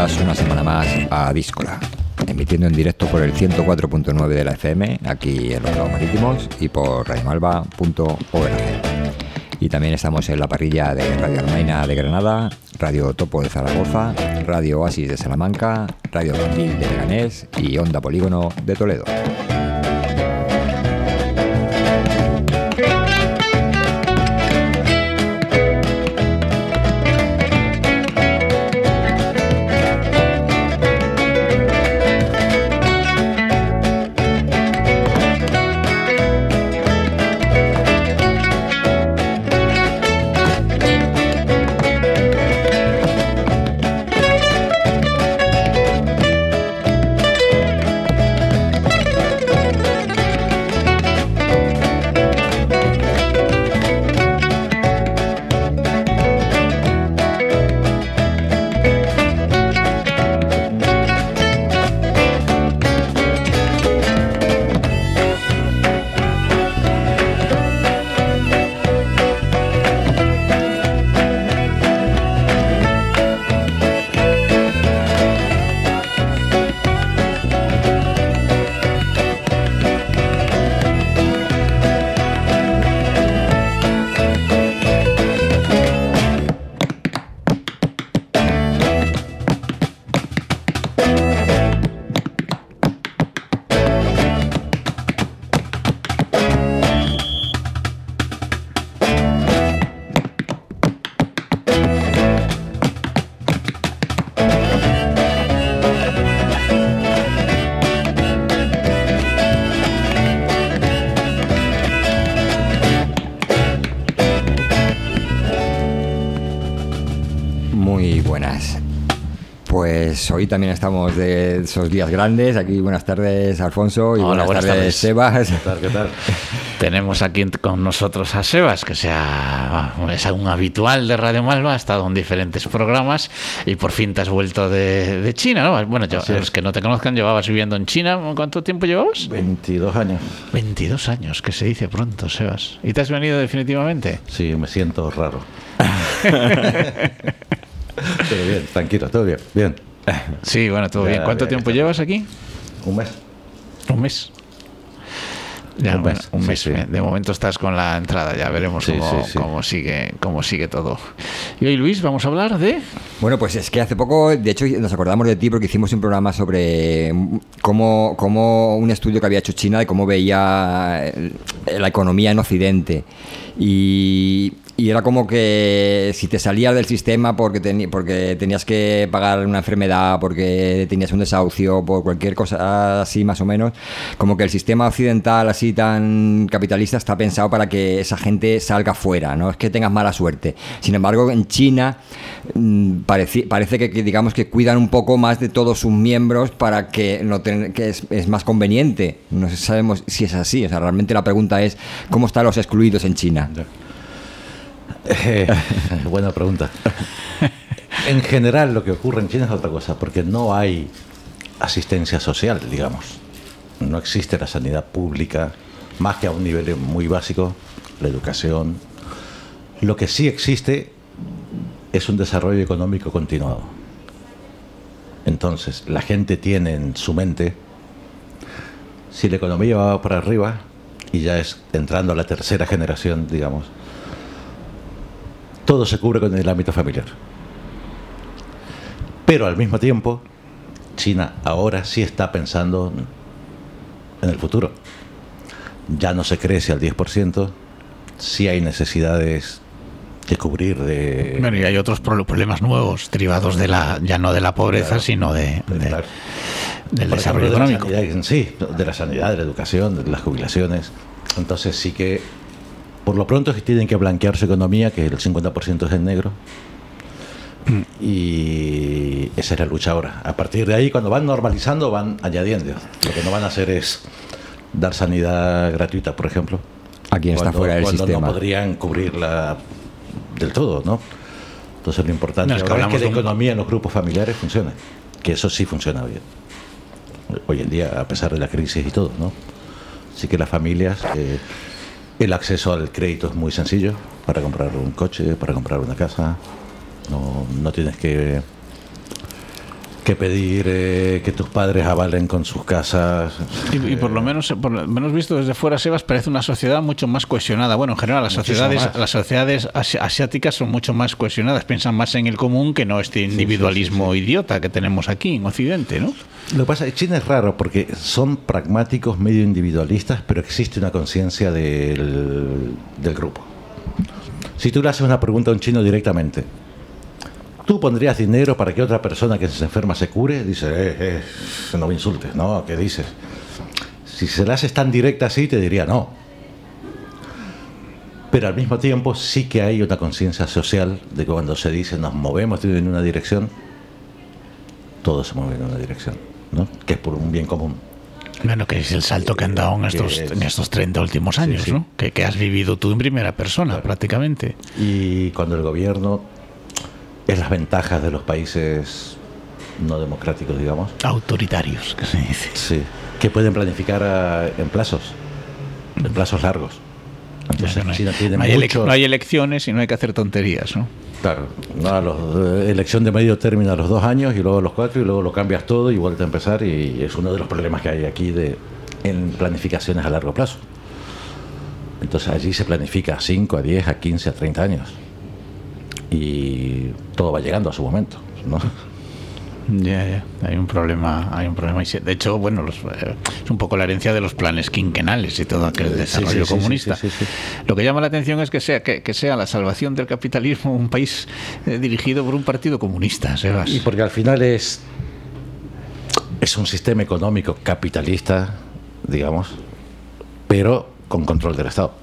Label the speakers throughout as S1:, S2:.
S1: bienvenidas una semana más a Díscola, emitiendo en directo por el 104.9 de la FM, aquí en los Lagos Marítimos, y por radiomalva.org. Y también estamos en la parrilla de Radio Armaina de Granada, Radio Topo de Zaragoza, Radio Oasis de Salamanca, Radio Candil de Leganés y Onda Polígono de Toledo. Hoy también estamos de esos días grandes. Aquí buenas tardes, Alfonso, y
S2: Hola,
S1: buenas tardes, Sebas.
S2: ¿Qué tal? Tenemos aquí con nosotros a Sebas, que es un habitual de Radio Malva, ha estado en diferentes programas y por fin te has vuelto de China, ¿no? Bueno, los que no te conozcan, llevabas viviendo en China. ¿Cuánto tiempo llevabas?
S3: 22 años.
S2: 22 años, que se dice pronto, Sebas. ¿Y te has venido definitivamente?
S3: Sí, me siento raro. Pero bien, tranquilo, todo bien, bien.
S2: Sí, bueno, todo bien. ¿Cuánto tiempo llevas aquí?
S3: Un mes.
S2: ¿Un mes? Ya, un mes.
S3: Sí.
S2: De momento estás con la entrada, ya veremos cómo sigue todo. Y hoy, Luis, vamos a hablar de...
S1: Bueno, pues es que hace poco, de hecho, nos acordamos de ti porque hicimos un programa sobre cómo un estudio que había hecho China de cómo veía la economía en Occidente. Y era como que si te salías del sistema porque tenías que pagar una enfermedad, porque tenías un desahucio, por cualquier cosa así más o menos, como que el sistema occidental así tan capitalista está pensado para que esa gente salga fuera, no es que tengas mala suerte. Sin embargo, en China parece que digamos que cuidan un poco más de todos sus miembros para que es más conveniente. No sabemos si es así. O sea, realmente la pregunta es ¿cómo están los excluidos en China?
S3: Buena pregunta. En general lo que ocurre en China es otra cosa, porque no hay asistencia social, digamos. No existe la sanidad pública, más que a un nivel muy básico, la educación. Lo que sí existe es un desarrollo económico continuado. Entonces, la gente tiene en su mente, si la economía va para arriba, y ya es entrando a la tercera generación, digamos, todo se cubre con el ámbito familiar. Pero al mismo tiempo, China ahora sí está pensando en el futuro. Ya no se crece al 10%, sí hay necesidades que cubrir de...
S2: Bueno, y hay otros problemas nuevos derivados de ya no de la pobreza, claro, sino del desarrollo económico.
S3: De la sanidad, de la educación, de las jubilaciones. Entonces sí que por lo pronto tienen que blanquear su economía, que el 50% es en negro. Y esa es la lucha ahora. A partir de ahí, cuando van normalizando, van añadiendo. Lo que no van a hacer es dar sanidad gratuita, por ejemplo.
S1: A quien está fuera del sistema.
S3: Cuando no podrían cubrirla del todo, ¿no? Entonces lo importante es que la economía en los grupos familiares funcione. Que eso sí funciona bien. Hoy en día, a pesar de la crisis y todo, ¿no? Sí que las familias... el acceso al crédito es muy sencillo para comprar un coche, para comprar una casa. No tienes que que pedir que tus padres avalen con sus casas.
S2: Y por lo menos visto desde fuera, Sebas, parece una sociedad mucho más cohesionada. Bueno, en general las sociedades asiáticas son mucho más cohesionadas, piensan más en el común que no este individualismo idiota que tenemos aquí en Occidente, ¿no?
S3: Lo que pasa es que China es raro porque son pragmáticos, medio individualistas, pero existe una conciencia del grupo. Si tú le haces una pregunta a un chino directamente, ¿tú pondrías dinero para que otra persona que se enferma se cure? Dice, no me insultes, ¿no? ¿Qué dices? Si se la haces tan directa así, te diría no. Pero al mismo tiempo sí que hay una conciencia social de que cuando se dice nos movemos en una dirección, todos se mueven en una dirección, ¿no? Que es por un bien común.
S2: Bueno, que es el salto que han dado en estos 30 últimos años, sí, sí. ¿No? Que has vivido tú en primera persona, claro, prácticamente.
S3: Y cuando el gobierno... es las ventajas de los países no democráticos, digamos.
S2: Autoritarios, que se dice.
S3: Sí, que pueden planificar en plazos largos. Entonces,
S2: no hay elecciones y no hay que hacer tonterías, ¿no?
S3: Claro, elección de medio término a los 2 años y luego a los 4 y luego lo cambias todo y vuelves a empezar, y es uno de los problemas que hay aquí en planificaciones a largo plazo. Entonces allí se planifica a 5, a 10, a 15, a 30 años. Y todo va llegando a su momento, ¿no?
S2: Ya, hay un problema. De hecho, bueno, es un poco la herencia de los planes quinquenales y todo aquel desarrollo comunista. Sí. Lo que llama la atención es que sea la salvación del capitalismo un país dirigido por un partido comunista, Sebas.
S3: Y porque al final es un sistema económico capitalista, digamos, pero con control del Estado.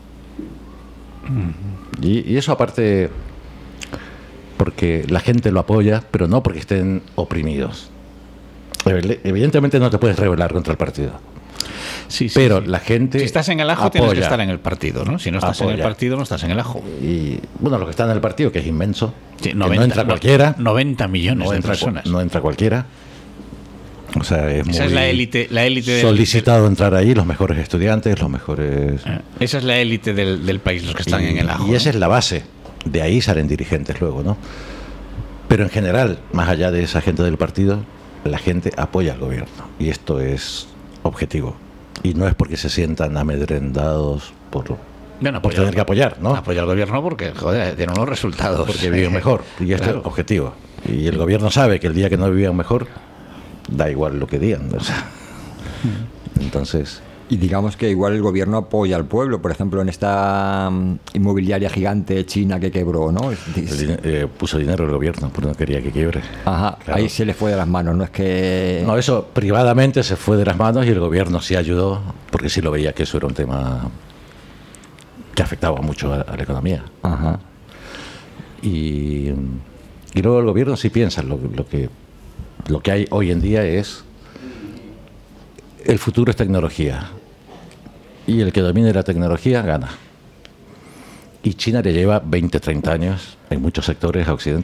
S3: Y eso aparte... porque la gente lo apoya, pero no porque estén oprimidos. Evidentemente no te puedes rebelar contra el partido. Sí, pero la gente...
S2: Si estás en el ajo,
S3: apoya,
S2: tienes que estar en el partido, ¿no? Si no estás en el partido, no estás en el ajo.
S3: Y bueno, lo que está en el partido, que es inmenso,
S2: sí,
S3: 90, que no entra cualquiera.
S2: 90 millones de personas.
S3: No entra cualquiera. O sea,
S2: esa es la élite
S3: solicitado entrar ahí, los mejores estudiantes, los mejores...
S2: Esa es la élite del país, los que están en el ajo.
S3: Y esa es la base. De ahí salen dirigentes luego, ¿no? Pero en general, más allá de esa gente del partido, la gente apoya al gobierno. Y esto es objetivo. Y no es porque se sientan amedrentados por tener que apoyar, ¿no?
S2: Apoya al gobierno porque, joder, tiene unos resultados.
S3: Porque viven mejor. Y esto es objetivo. Y el gobierno sabe que el día que no vivían mejor, da igual lo que digan. O sea, entonces...
S1: Y digamos que igual el gobierno apoya al pueblo, por ejemplo, en esta inmobiliaria gigante china que quebró, ¿no?
S3: Puso dinero el gobierno, porque no quería que quiebre.
S1: Ajá, claro. Ahí se le fue de las manos, no es que...
S3: No, eso privadamente se fue de las manos y el gobierno sí ayudó, porque sí lo veía que eso era un tema que afectaba mucho a la economía.
S1: Ajá.
S3: Y luego el gobierno sí piensa, lo que hay hoy en día es... el futuro es tecnología. Y el que domine la tecnología gana. Y China le lleva 20, 30 años en muchos sectores a Occidente.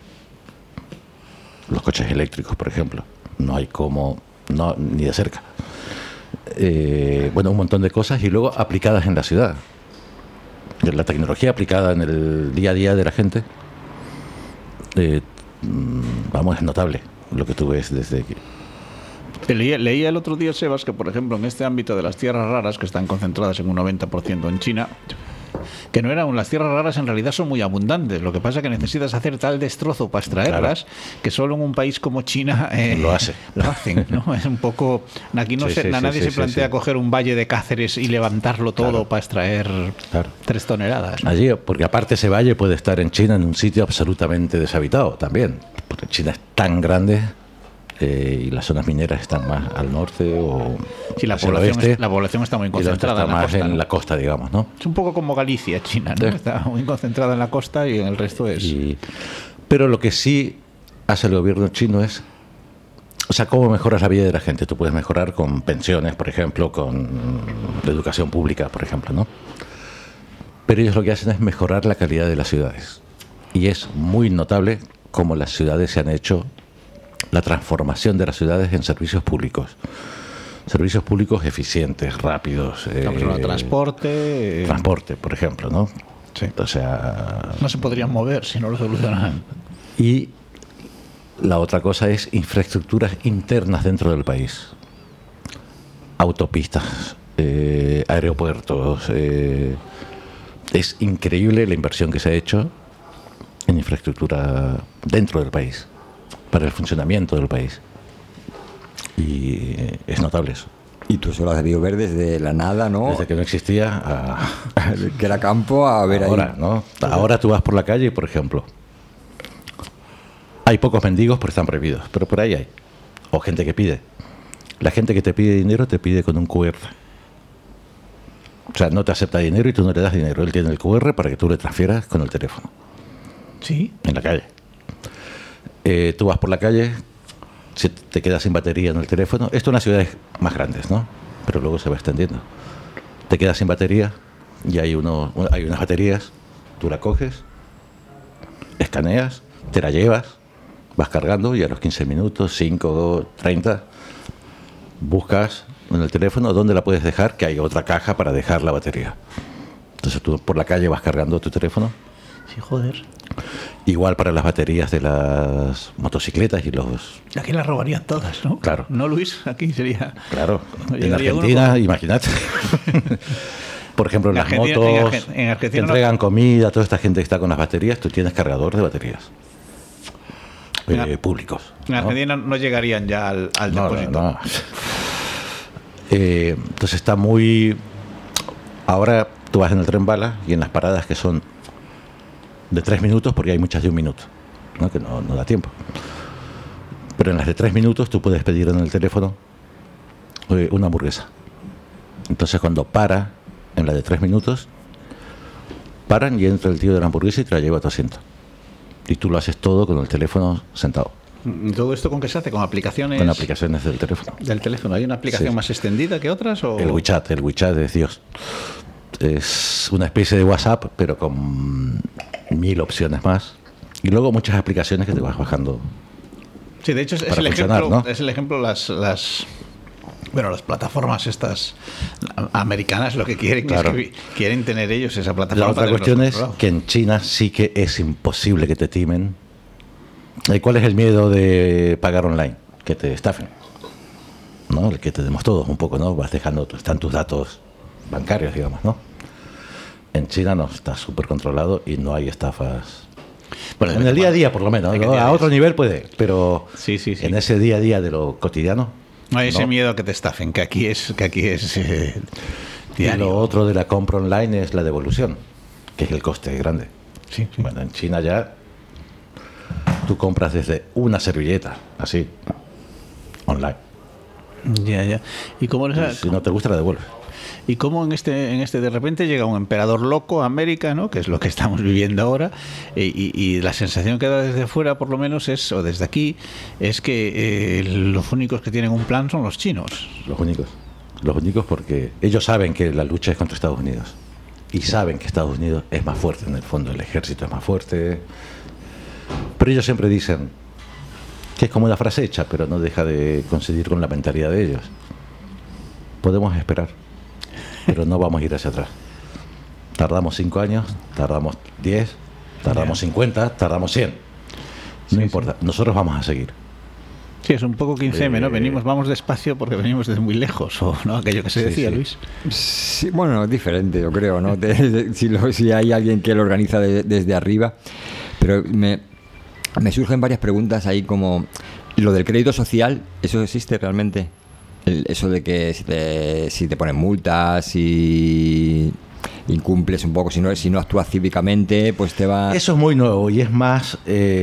S3: Los coches eléctricos, por ejemplo. No hay como... no, ni de cerca. Bueno, un montón de cosas y luego aplicadas en la ciudad. La tecnología aplicada en el día a día de la gente, vamos, es notable lo que tú ves desde que...
S2: Leía el otro día, Sebas, que por ejemplo en este ámbito de las tierras raras, que están concentradas en un 90% en China, que no eran, las tierras raras en realidad son muy abundantes. Lo que pasa es que necesitas hacer tal destrozo para extraerlas, claro, que solo en un país como China lo hacen, ¿no? Es un poco... Aquí nadie se plantea coger un valle de Cáceres y levantarlo todo, claro, para extraer 3 toneladas, ¿no?
S3: Allí, porque aparte ese valle puede estar en China en un sitio absolutamente deshabitado también, porque China es tan grande... y las zonas mineras están más al norte o
S2: sí, la población está muy concentrada
S3: en la costa, en la costa, digamos, ¿no?
S2: Es un poco como Galicia, China, ¿no? Está muy concentrada en la costa y en el resto es...
S3: Pero lo que sí hace el gobierno chino es... O sea, ¿cómo mejoras la vida de la gente? Tú puedes mejorar con pensiones, por ejemplo, con educación pública, por ejemplo, ¿no? Pero ellos lo que hacen es mejorar la calidad de las ciudades. Y es muy notable cómo las ciudades se han hecho... la transformación de las ciudades en servicios públicos eficientes, rápidos, transporte, por ejemplo, ¿no?
S2: Sí.
S3: O sea,
S2: no se podrían mover si no lo solucionan.
S3: Y La otra cosa es infraestructuras internas dentro del país. Autopistas, aeropuertos. Es increíble la inversión que se ha hecho en infraestructura dentro del país, para el funcionamiento del país. Y es notable eso.
S1: Y tú solo has debido ver desde la nada, ¿no?
S3: Desde que no existía a...
S1: que era campo a ver
S3: ahora,
S1: ahí.
S3: ¿no? Ahora tú vas por la calle y, por ejemplo, hay pocos mendigos porque están prohibidos, pero por ahí hay. O gente que pide. La gente que te pide dinero te pide con un QR. O sea, no te acepta dinero y tú no le das dinero. Él tiene el QR para que tú le transfieras con el teléfono.
S2: Sí.
S3: En la calle. Tú vas por la calle, si te quedas sin batería en el teléfono. Esto en las ciudades más grandes, ¿no? Pero luego se va extendiendo. Te quedas sin batería y hay unas baterías. Tú la coges, escaneas, te la llevas, vas cargando y a los 15 minutos, 5, 30, buscas en el teléfono dónde la puedes dejar, que hay otra caja para dejar la batería. Entonces tú por la calle vas cargando tu teléfono.
S2: Sí, joder.
S3: Igual para las baterías de las motocicletas y los...
S2: Aquí las robarían todas, ¿no?
S3: Claro.
S2: No, Luis, aquí sería...
S3: Claro, en
S2: Llegaría
S3: Argentina, imagínate. Por ejemplo, en las
S2: Argentina-
S3: motos
S2: en Argentina
S3: que entregan comida, toda esta gente que está con las baterías, tú tienes cargador de baterías públicos.
S2: En Argentina no llegarían ya al depósito.
S3: No. Entonces está muy... Ahora tú vas en el tren bala y en las paradas que son de 3 minutos, porque hay muchas de 1 minuto, ¿no? Que no da tiempo. Pero en las de 3 minutos tú puedes pedir en el teléfono una hamburguesa. Entonces cuando para en la de 3 minutos, paran y entra el tío de la hamburguesa y te la lleva a tu asiento. Y tú lo haces todo con el teléfono sentado.
S2: ¿Todo esto con qué se hace? ¿Con aplicaciones?
S3: Con aplicaciones del teléfono.
S2: ¿Del teléfono? ¿Hay una aplicación
S3: Sí.
S2: más extendida que otras? O...
S3: El WeChat es Dios. Es una especie de WhatsApp, pero con 1000 opciones más. Y luego muchas aplicaciones que te vas bajando.
S2: Sí, de hecho es
S3: para
S2: el
S3: funcionar,
S2: ejemplo,
S3: ¿no?
S2: es el ejemplo las plataformas estas americanas lo que quieren
S3: Claro.
S2: es que quieren tener ellos esa plataforma.
S3: La otra
S2: para
S3: cuestión
S2: tenerlos
S3: es
S2: controlados.
S3: que en China sí que es imposible que te timen. ¿Y cuál es el miedo de pagar online? Que te estafen. ¿No? El que tenemos todos un poco, ¿no? Vas dejando, están tus datos bancarios, digamos, ¿no? En China no, está súper controlado y no hay estafas.
S2: Bueno,
S3: En el día a día, por lo menos. ¿no? A otro nivel puede, pero
S2: Sí.
S3: en ese día a día de lo cotidiano.
S2: No hay ese
S3: no.
S2: miedo a que te estafen, que aquí es
S3: Y
S2: diario.
S3: lo otro de la compra online es la devolución, que es el coste grande.
S2: Sí.
S3: Bueno, en China ya tú compras desde una servilleta, así, online.
S2: Ya. ¿Y cómo,
S3: Y si no te gusta, la devuelves.
S2: y cómo en este de repente llega un emperador loco a América, ¿no? Que es lo que estamos viviendo ahora, y la sensación que da desde fuera, por lo menos, o desde aquí, es que los únicos que tienen un plan son los chinos.
S3: Los únicos porque ellos saben que la lucha es contra Estados Unidos. Y saben que Estados Unidos es más fuerte en el fondo, el ejército es más fuerte. Pero ellos siempre dicen que es como una frase hecha, pero no deja de coincidir con la mentalidad de ellos. Podemos esperar, pero no vamos a ir hacia atrás. Tardamos 5 años, tardamos 10, tardamos 50, tardamos 100. No
S2: Sí,
S3: importa, nosotros vamos a seguir.
S2: Sí, es un poco 15M, ¿no? Vamos despacio porque venimos desde muy lejos, o no, aquello que se
S3: Sí,
S2: decía,
S3: sí.
S2: Luis.
S1: Sí, bueno, es diferente, yo creo, ¿no? Si hay alguien que lo organiza desde arriba. Pero me surgen varias preguntas ahí, como lo del crédito social, ¿eso existe realmente? Eso de que si te ponen multas, si incumples un poco, si no actúas cívicamente, pues te va...
S3: Eso es muy nuevo y es más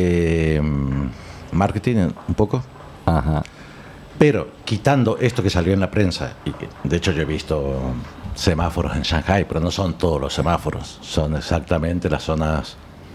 S3: marketing un poco.
S1: Ajá.
S3: Pero quitando esto que salió en la prensa, y que, de hecho yo he visto semáforos en Shanghái, pero no son todos los semáforos, son exactamente las zonas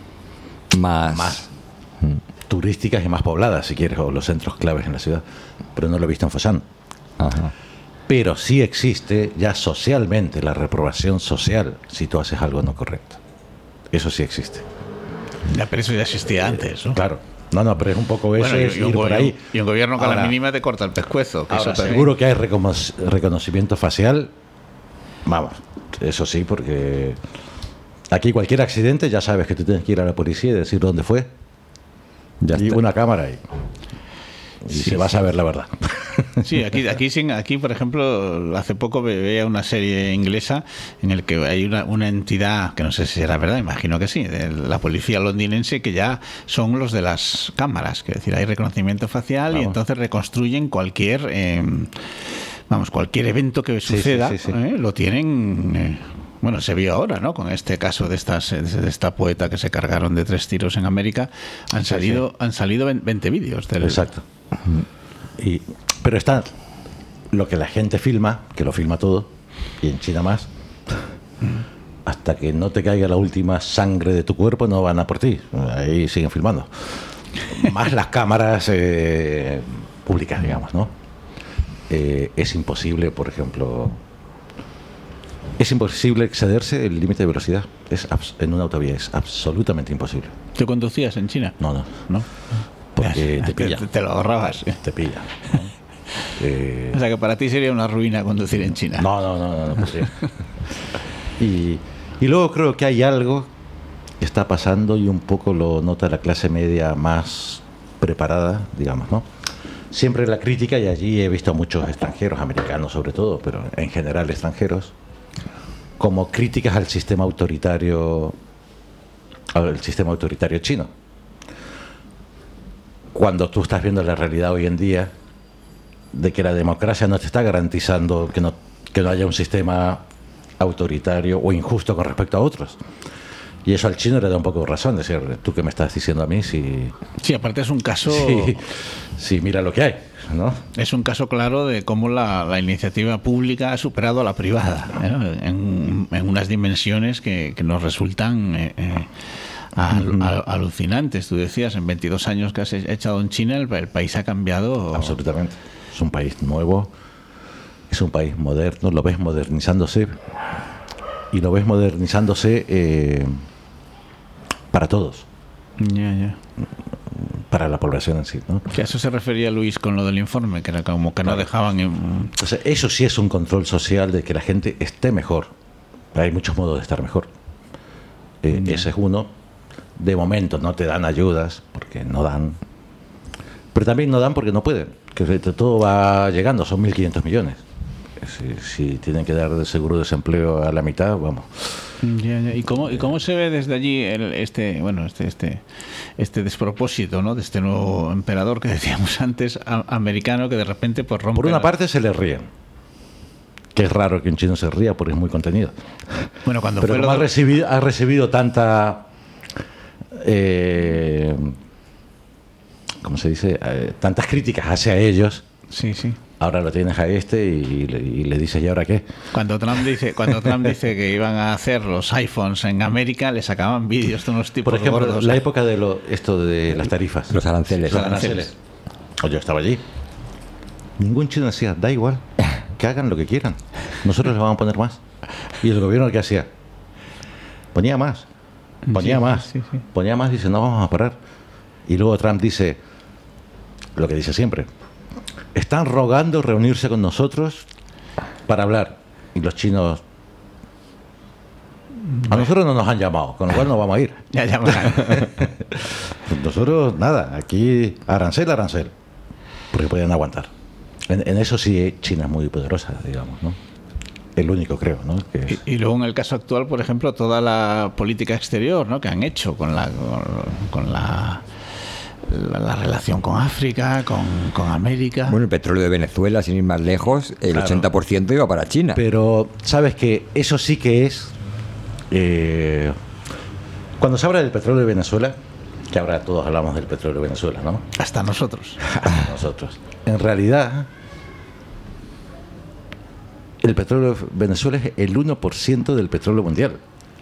S3: más turísticas y más pobladas, si quieres, o los centros claves en la ciudad, pero no lo he visto en Foshan.
S1: Ajá.
S3: Pero sí existe ya socialmente la reprobación social si tú haces algo no correcto. Eso sí existe.
S2: Ya, pero eso ya existía antes, ¿no?
S3: Claro. No, pero es un poco eso,
S2: Bueno,
S3: es ir por ahí.
S2: y un gobierno que a la
S3: Ahora-
S2: mínima te corta el pescuezo. Que
S3: Ahora,
S2: eso también-
S3: seguro que hay reconocimiento facial. Vamos, eso sí, porque aquí cualquier accidente ya sabes que tú tienes que ir a la policía y decir dónde fue.
S1: Ya
S3: y
S1: está.
S3: una cámara y
S2: Sí,
S3: se va a saber la verdad.
S2: Sí, aquí, por ejemplo, hace poco veía una serie inglesa en el que hay una entidad, que no sé si será verdad, imagino que sí, de la policía londinense, que ya son los de las cámaras, que es decir, hay reconocimiento facial y entonces reconstruyen cualquier evento que suceda,
S3: sí.
S2: lo tienen. Bueno, se vio ahora, ¿no? Con este caso de esta poeta que se cargaron de 3 tiros en América, han salido 20 vídeos del.
S3: Exacto. Pero está lo que la gente filma, que lo filma todo, y en China más. Hasta que no te caiga la última sangre de tu cuerpo, no van a por ti. Ahí siguen filmando. Más las cámaras públicas, digamos, ¿no? Es imposible, por ejemplo, excederse el límite de velocidad. En una autovía es absolutamente imposible.
S2: ¿Tú conducías en China?
S3: No.
S2: ¿No?
S3: Porque te pilla.
S2: Te lo ahorrabas.
S3: Te pilla.
S2: O sea que para ti sería una ruina conducir en China.
S3: No podría. Y luego creo que hay algo que está pasando y un poco lo nota la clase media más preparada, digamos, ¿no? Siempre la crítica, y allí he visto a muchos extranjeros, americanos sobre todo, pero en general extranjeros, como críticas al sistema autoritario chino. Cuando tú estás viendo la realidad hoy en día de que la democracia no te está garantizando que no haya un sistema autoritario o injusto con respecto a otros. Y eso al chino le da un poco de razón, decir, ¿tú qué me estás diciendo a mí? Sí,
S2: aparte es un caso.
S3: Sí, mira lo que hay, ¿no?
S2: Es un caso claro de cómo la iniciativa pública ha superado a la privada, en unas dimensiones que nos resultan alucinantes. Tú decías, en 22 años que has echado en China, el país ha cambiado.
S3: Absolutamente. Es un país nuevo, es un país moderno, lo ves modernizándose, y lo ves modernizándose para todos.
S2: Ya.
S3: Para la población en sí, ¿no?
S2: Que a eso se refería Luis con lo del informe, que era como que no dejaban.
S3: Entonces, eso sí es un control social de que la gente esté mejor. Hay muchos modos de estar mejor. Ese es uno. De momento no te dan ayudas porque no dan. Pero también no dan porque no pueden. Que todo va llegando, son 1.500 millones. Si tienen que dar de seguro de desempleo a la mitad, vamos.
S2: Ya. ¿Y cómo se ve desde allí este despropósito, ¿no? De este nuevo emperador que decíamos antes, americano, que de repente pues rompe?
S3: Por una parte se le ríen, que es raro que un chino se ría porque es muy contenido.
S2: Bueno, cuando
S3: pero como ha recibido tanta ¿cómo se dice? Tantas críticas hacia ellos.
S2: Sí.
S3: Ahora lo tienes a y le dices, ¿y ahora qué?
S2: Cuando Trump dice que iban a hacer los iPhones en América, le sacaban vídeos de unos tipos.
S3: Por ejemplo,
S2: gordos.
S3: la época de esto de las tarifas.
S1: Los aranceles.
S3: Yo estaba allí. Ningún chino decía, da igual, que hagan lo que quieran. Nosotros les vamos a poner más. Y el gobierno, ¿qué hacía? Ponía más. Ponía más y dice, no vamos a parar. Y luego Trump dice lo que dice siempre: están rogando reunirse con nosotros para hablar. Y los chinos, a nosotros no nos han llamado, con lo cual no vamos a ir.
S2: Ya.
S3: Nosotros, nada, aquí arancel, porque pueden aguantar. En eso sí, China es muy poderosa, digamos, ¿no? El único, creo, ¿no? Que
S2: y luego en el caso actual, por ejemplo, toda la política exterior, ¿no? Que han hecho con la relación con África, con América.
S1: Bueno, el petróleo de Venezuela, sin ir más lejos, el 80% iba para China.
S3: Pero, ¿sabes qué? Eso sí que es... cuando se habla del petróleo de Venezuela, que ahora todos hablamos del petróleo de Venezuela, ¿no?
S2: Hasta nosotros.
S3: En realidad, el petróleo de Venezuela es el 1% del petróleo mundial.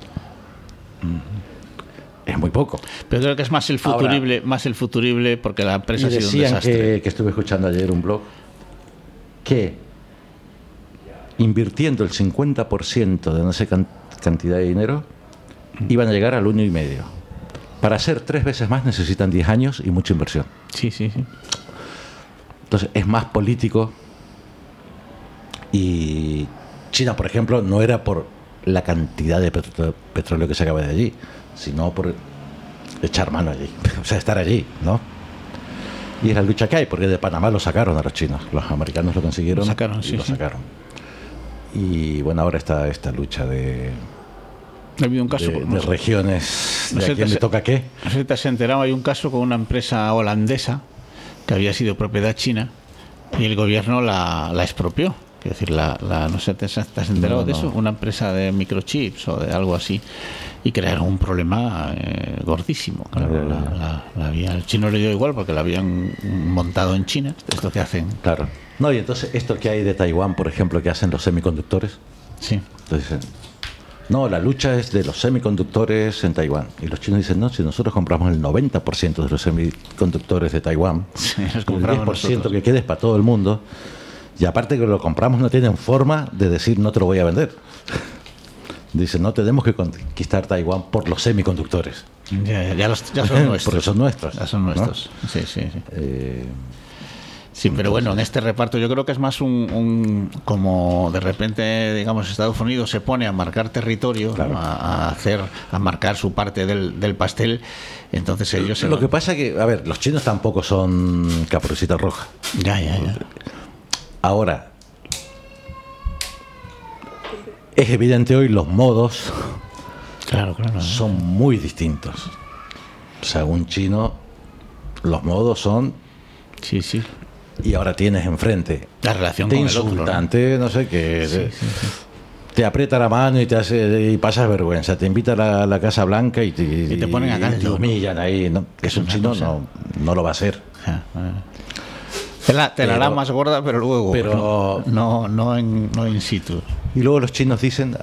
S3: Es muy poco.
S2: Pero creo que es más el futurible porque la empresa ha sido un desastre.
S3: Que estuve escuchando ayer un blog que invirtiendo el 50% de no sé cantidad de dinero iban a llegar al 1,5. Para hacer 3 veces más necesitan 10 años y mucha inversión.
S2: Sí.
S3: Entonces es más político. Y China, por ejemplo, no era por la cantidad de petróleo que se acaba de allí, sino por echar mano allí, o sea, estar allí, ¿no? Y es la lucha que hay, porque de Panamá lo sacaron a los chinos, los americanos lo consiguieron,
S2: lo sacaron.
S3: Y bueno, ahora está esta lucha de
S2: ha habido un caso
S3: de regiones, ¿de a quién le toca qué?
S2: No sé si te has enterado, hay un caso con una empresa holandesa que había sido propiedad china y el gobierno la expropió. Quiero decir, no sé, ¿te has enterado de eso? Una empresa de microchips o de algo así, y crearon un problema gordísimo. Claro, el chino le dio igual porque la habían montado en China. Esto que hacen.
S3: Claro. No, y entonces esto que hay de Taiwán, por ejemplo, que hacen los semiconductores.
S2: Sí.
S3: Entonces dicen, no, la lucha es de los semiconductores en Taiwán. Y los chinos dicen, no, si nosotros compramos el 90% de los semiconductores de Taiwán,
S2: sí,
S3: el 10% que quede es para todo el mundo. Y aparte que lo compramos, no tienen forma de decir no te lo voy a vender. Dicen, no tenemos que conquistar Taiwán por los semiconductores.
S2: Ya son nuestros.
S3: Porque son nuestros.
S2: Ya son nuestros. ¿No? Sí. Sí, pero bueno, en este reparto yo creo que es más como de repente, digamos, Estados Unidos se pone a marcar territorio, claro, ¿no? a marcar su parte del pastel. Entonces ellos...
S3: Lo que pasa que, a ver, los chinos tampoco son Caperucita Roja.
S2: Ya.
S3: Ahora, es evidente hoy los modos
S2: claro.
S3: son muy distintos. O sea, un chino, los modos son...
S2: Sí.
S3: Y ahora tienes enfrente
S2: la relación
S3: te
S2: con
S3: insultante,
S2: el otro,
S3: no sé qué,
S2: sí.
S3: Te aprieta la mano y pasas vergüenza, te invita a la Casa Blanca y
S2: te ponen acá,
S3: te humillan ahí, ¿no? Es un chino, no lo va a hacer.
S2: Te la hará más gorda, pero luego no in situ.
S3: Y luego los chinos dicen,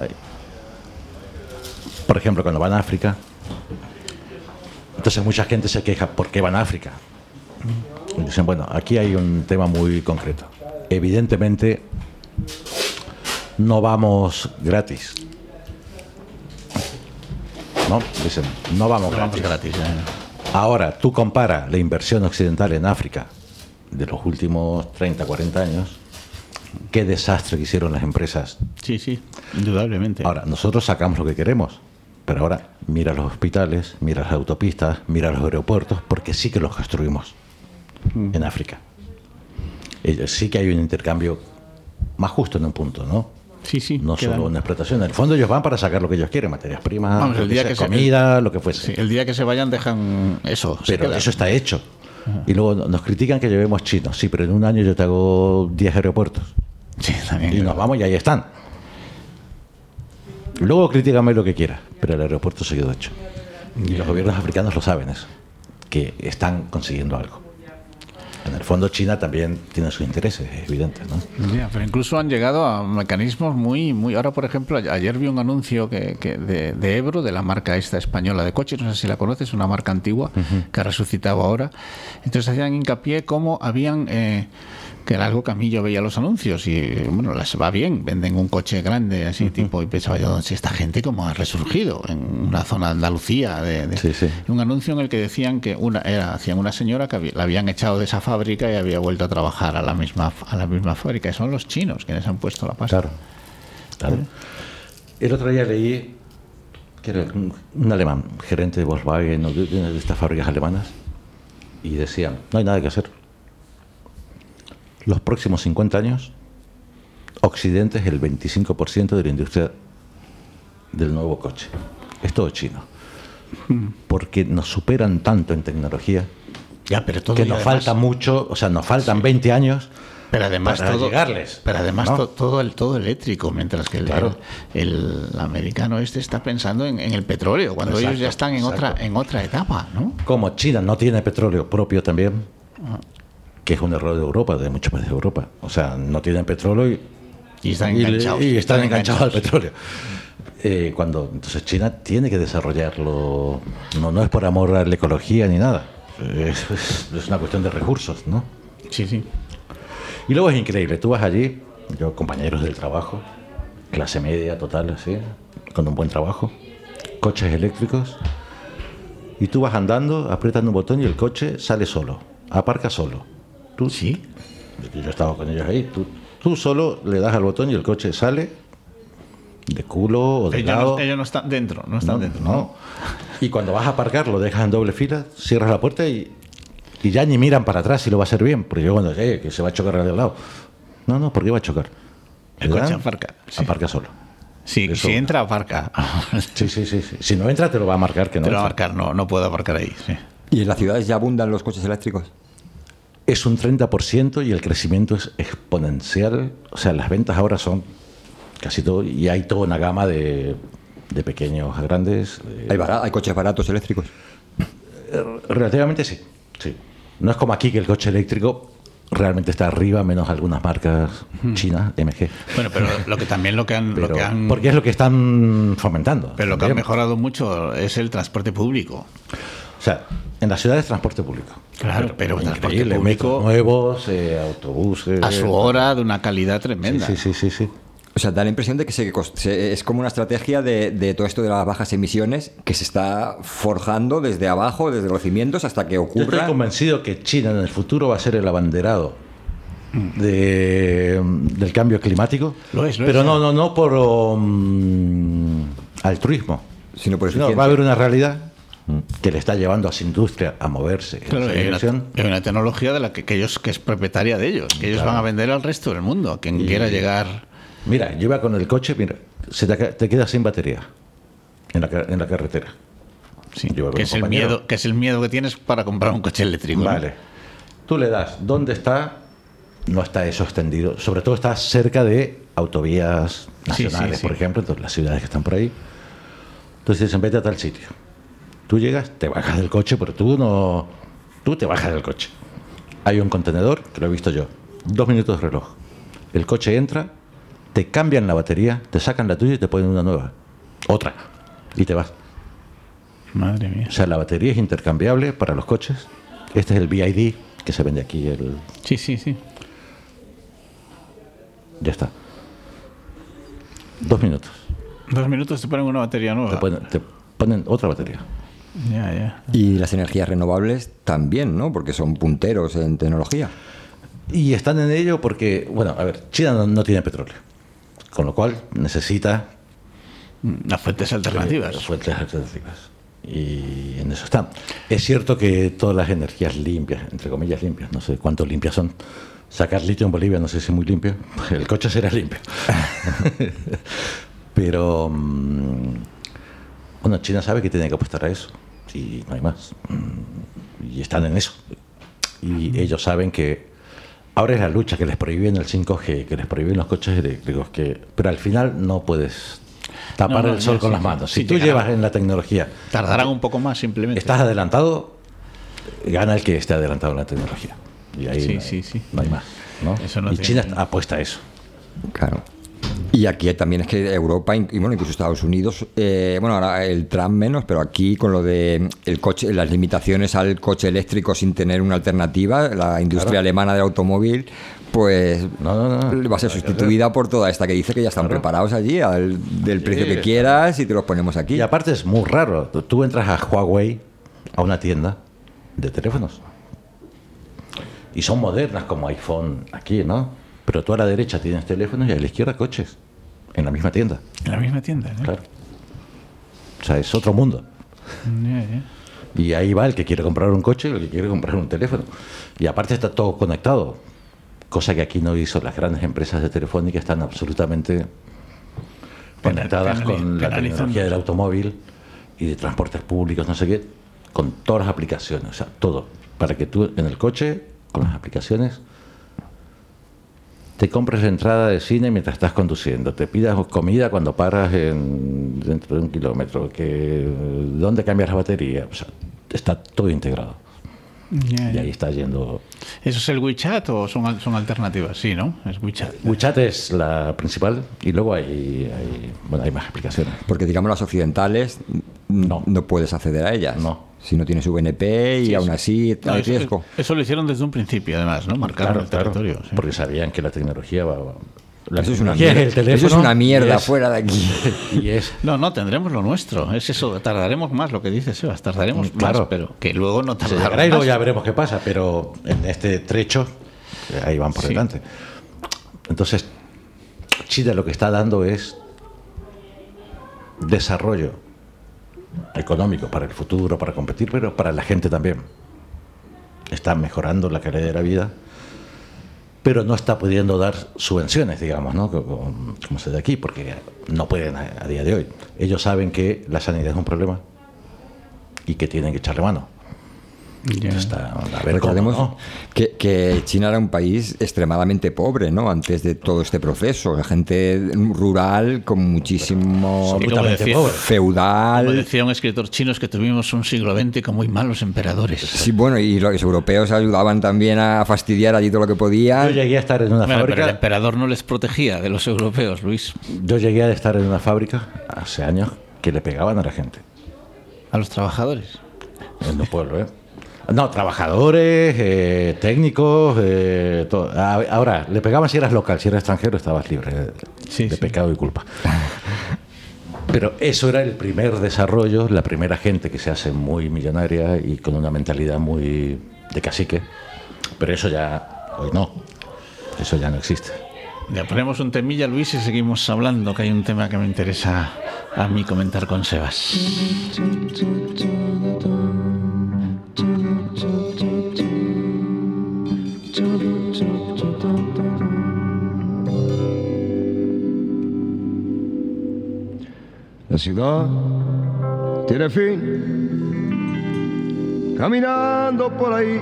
S3: por ejemplo, cuando van a África, entonces mucha gente se queja, ¿por qué van a África? Y dicen, bueno, aquí hay un tema muy concreto. Evidentemente, no vamos gratis. ¿No? Dicen, no vamos gratis. Ahora, tú compara la inversión occidental en África de los últimos 30, 40 años, qué desastre que hicieron las empresas.
S2: Sí, indudablemente.
S3: Ahora, nosotros sacamos lo que queremos, pero ahora mira los hospitales, mira las autopistas, mira los aeropuertos, porque sí que los construimos en África. Sí que hay un intercambio más justo en un punto, ¿no?
S2: Sí.
S3: No solo una explotación. En el fondo ellos van para sacar lo que ellos quieren, materias primas,
S2: vamos, el día que
S3: comida, lo que fuese.
S2: Sí, el día que se vayan dejan eso.
S3: Pero eso está hecho. Y luego nos critican que llevemos chinos. Sí, pero en un año yo te hago 10 aeropuertos.
S2: Sí, también.
S3: Y nos vamos y ahí están. Luego critícame lo que quieras, pero el aeropuerto se quedó hecho. Y los gobiernos africanos lo saben eso, que están consiguiendo algo. En el fondo China también tiene sus intereses, es evidente, ¿no?
S2: Pero incluso han llegado a mecanismos muy... Ahora, por ejemplo, ayer vi un anuncio de Ebro, de la marca esta española de coches, no sé si la conoces, una marca antigua que ha resucitado ahora. Entonces hacían hincapié cómo habían... que era algo que a mí yo veía los anuncios y bueno, les va bien, venden un coche grande así tipo, y pensaba yo, si esta gente como ha resurgido en una zona de Andalucía
S3: Sí.
S2: Un anuncio en el que decían que hacían una señora que la habían echado de esa fábrica y había vuelto a trabajar a la misma fábrica, y son los chinos quienes han puesto la pasta.
S3: Claro. El otro día leí que era un alemán, gerente de Volkswagen o de estas fábricas alemanas, y decían, no hay nada que hacer. Los próximos 50 años, Occidente es el 25% de la industria del nuevo coche. Es todo chino. Porque nos superan tanto en tecnología
S2: pero todo,
S3: que nos falta mucho, o sea, nos faltan 20 años
S2: pero además
S3: para llegarles.
S2: Pero además
S3: ¿no?
S2: todo eléctrico, mientras que el americano está pensando en el petróleo, cuando ellos ya están en otra etapa, ¿no?
S3: Como China no tiene petróleo propio también, que es un error de Europa, de muchos países de Europa. O sea, no tienen petróleo y están enganchados al petróleo. Entonces China tiene que desarrollarlo. No es por amor a la ecología ni nada. Es una cuestión de recursos, ¿no?
S2: Sí.
S3: Y luego es increíble. Tú vas allí, yo, compañeros del trabajo, clase media total, así, con un buen trabajo, coches eléctricos, y tú vas andando, aprietas un botón y el coche sale solo, aparca solo. Tú,
S2: ¿sí?
S3: Yo estaba con ellos ahí. Tú solo le das al botón y el coche sale de culo o de lado.
S2: Ellos no están dentro, no están dentro.
S3: No. Y cuando vas a aparcar, lo dejas en doble fila, cierras la puerta y ya ni miran para atrás si lo va a hacer bien. Porque yo cuando que se va a chocar al de al lado. No, ¿por qué va a chocar?
S2: El coche aparca. Sí.
S3: Aparca solo.
S2: Sí, si entra, aparca.
S3: Sí. Si no entra, te lo va a marcar que no.
S2: Te lo va a marcar, no puedo aparcar ahí. Sí.
S1: ¿Y en las ciudades ya abundan los coches eléctricos?
S3: Es un 30% y el crecimiento es exponencial. O sea, las ventas ahora son casi todo, y hay toda una gama de pequeños a grandes.
S1: ¿Hay coches baratos eléctricos?
S3: Relativamente sí. No es como aquí que el coche eléctrico realmente está arriba, menos algunas marcas chinas, MG.
S2: Bueno, pero lo que han...
S3: Porque es lo que están fomentando.
S2: Pero lo que han mejorado mucho es el transporte público.
S3: O sea, en las ciudades transporte público.
S2: Claro, pero transporte
S3: público. Metros nuevos, autobuses.
S2: A su hora, de una calidad tremenda.
S3: Sí.
S1: O sea, da la impresión de que es como una estrategia de todo esto de las bajas emisiones que se está forjando desde abajo, desde los cimientos, hasta que ocurra.
S3: Yo estoy convencido que China en el futuro va a ser el abanderado del cambio climático.
S2: Lo es.
S3: Pero no por altruismo,
S1: sino por eficiencia.
S3: Va a haber una realidad que le está llevando a su industria a moverse.
S2: Claro, hay una tecnología de la que es propietaria de ellos, que ellos van a vender al resto del mundo, a quien quiera llegar.
S3: Mira, yo iba con el coche, te quedas sin batería en la carretera.
S2: Sí, que es el miedo que tienes para comprar un coche eléctrico.
S3: Vale. ¿No? Tú le das, ¿dónde está? No está eso extendido. Sobre todo está cerca de autovías nacionales, por ejemplo, entonces las ciudades que están por ahí. Entonces dicen, vete a tal sitio. Tú llegas, te bajas del coche, pero tú te bajas del coche. Hay un contenedor, que lo he visto yo, 2 minutos de reloj. El coche entra, te cambian la batería, te sacan la tuya y te ponen una nueva. Otra. Y te vas.
S2: Madre mía.
S3: O sea, la batería es intercambiable para los coches. Este es el BID que se vende aquí.
S2: Sí.
S3: Ya está. 2 minutos.
S2: 2 minutos te ponen una batería nueva.
S3: Te ponen otra batería.
S2: Ya.
S1: Y las energías renovables también, ¿no? Porque son punteros en tecnología.
S3: Y están en ello porque, bueno, a ver, China no tiene petróleo. Con lo cual necesita
S2: las fuentes alternativas.
S3: Y en eso están. Es cierto que todas las energías limpias, entre comillas limpias, no sé cuánto limpias son. Sacar litio en Bolivia no sé si es muy limpio. El coche será limpio. Pero bueno, China sabe que tiene que apostar a eso. Y no hay más. Y están en eso. Y ellos saben que ahora es la lucha, que les prohíben el 5G, que les prohíben los coches eléctricos, pero al final no puedes tapar el sol con las manos. Si tú llevas en la tecnología...
S2: Tardarán un poco más, simplemente.
S3: Estás adelantado, gana el que esté adelantado en la tecnología. Y ahí no hay más. ¿No? Y China apuesta a eso.
S1: Claro. Y aquí también es que Europa y bueno, incluso Estados Unidos, bueno, ahora el Trump menos, pero aquí con lo de el coche, las limitaciones al coche eléctrico sin tener una alternativa, la industria alemana del automóvil, pues va a ser sustituida por toda esta que dice que ya están preparados allí del precio que quieras y te los ponemos aquí.
S3: Y aparte es muy raro, tú entras a Huawei, a una tienda de teléfonos, y son modernas como iPhone aquí, ¿no? Pero tú a la derecha tienes teléfonos y a la izquierda coches. En la misma tienda.
S2: En la misma tienda, ¿no?
S3: Claro. O sea, es otro mundo. Y ahí va el que quiere comprar un coche y el que quiere comprar un teléfono. Y aparte está todo conectado. Cosa que aquí no hizo. Las grandes empresas de telefónica están absolutamente conectadas con la tecnología del automóvil y de transportes públicos, no sé qué, con todas las aplicaciones. O sea, todo. Para que tú en el coche, con las aplicaciones, te compres la entrada de cine mientras estás conduciendo, te pidas comida cuando paras dentro de 1 kilómetro, dónde cambias la batería, o sea, está todo integrado. Y ahí está yendo.
S2: ¿Eso es el WeChat o son alternativas? Sí, ¿no? Es WeChat.
S3: WeChat es la principal y luego hay más aplicaciones.
S1: Porque digamos las occidentales no puedes acceder a ellas.
S3: No.
S1: Si no tienes VNP y aún así hay riesgo.
S2: Eso lo hicieron desde un principio, además, ¿no? Marcaron el territorio. Sí.
S3: Porque sabían que la tecnología va...
S1: Eso es una mierda. Eso es una mierda fuera de aquí.
S2: No, tendremos lo nuestro. Es eso, tardaremos más, lo que dice Sebas, tardaremos más, pero que luego no tardaremos más.
S3: Y luego ya veremos qué pasa, pero en este trecho ahí van por delante. Entonces, China lo que está dando es desarrollo económico para el futuro, para competir, pero para la gente también. Está mejorando la calidad de la vida, pero no está pudiendo dar subvenciones, digamos, ¿no? Como se de aquí, porque no pueden a día de hoy. Ellos saben que la sanidad es un problema y que tienen que echarle mano.
S1: Recordemos que China era un país extremadamente pobre, ¿no? Antes de todo este proceso, la gente rural con muchísimo feudal.
S2: Como decía un escritor chino, es que tuvimos un siglo XX con muy malos emperadores.
S1: Sí, bueno, y los europeos ayudaban también a fastidiar allí todo lo que podían.
S3: Yo llegué a estar en una fábrica.
S2: Pero el emperador no les protegía de los europeos, Luis.
S3: Yo llegué a estar en una fábrica hace años que le pegaban a la gente.
S2: ¿A los trabajadores?
S3: En el pueblo, ¿eh? No, trabajadores, técnicos, todo. Ahora, le pegaban si eras local, si eras extranjero estabas libre de pecado y culpa. Pero eso era el primer desarrollo, la primera gente que se hace muy millonaria y con una mentalidad muy de cacique. Pero eso ya, hoy no, eso ya no existe.
S2: Le ponemos un temilla, Luis, y seguimos hablando, que hay un tema que me interesa a mí comentar con Sebas.
S4: La ciudad tiene fin, caminando por ahí,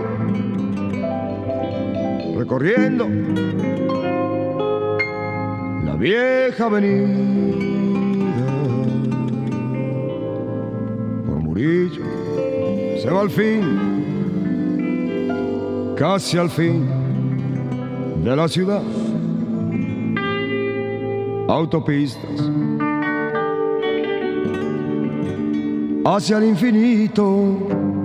S4: recorriendo la vieja avenida. Por Murillo se va al fin, casi al fin de la ciudad. Autopistas hacia el infinito,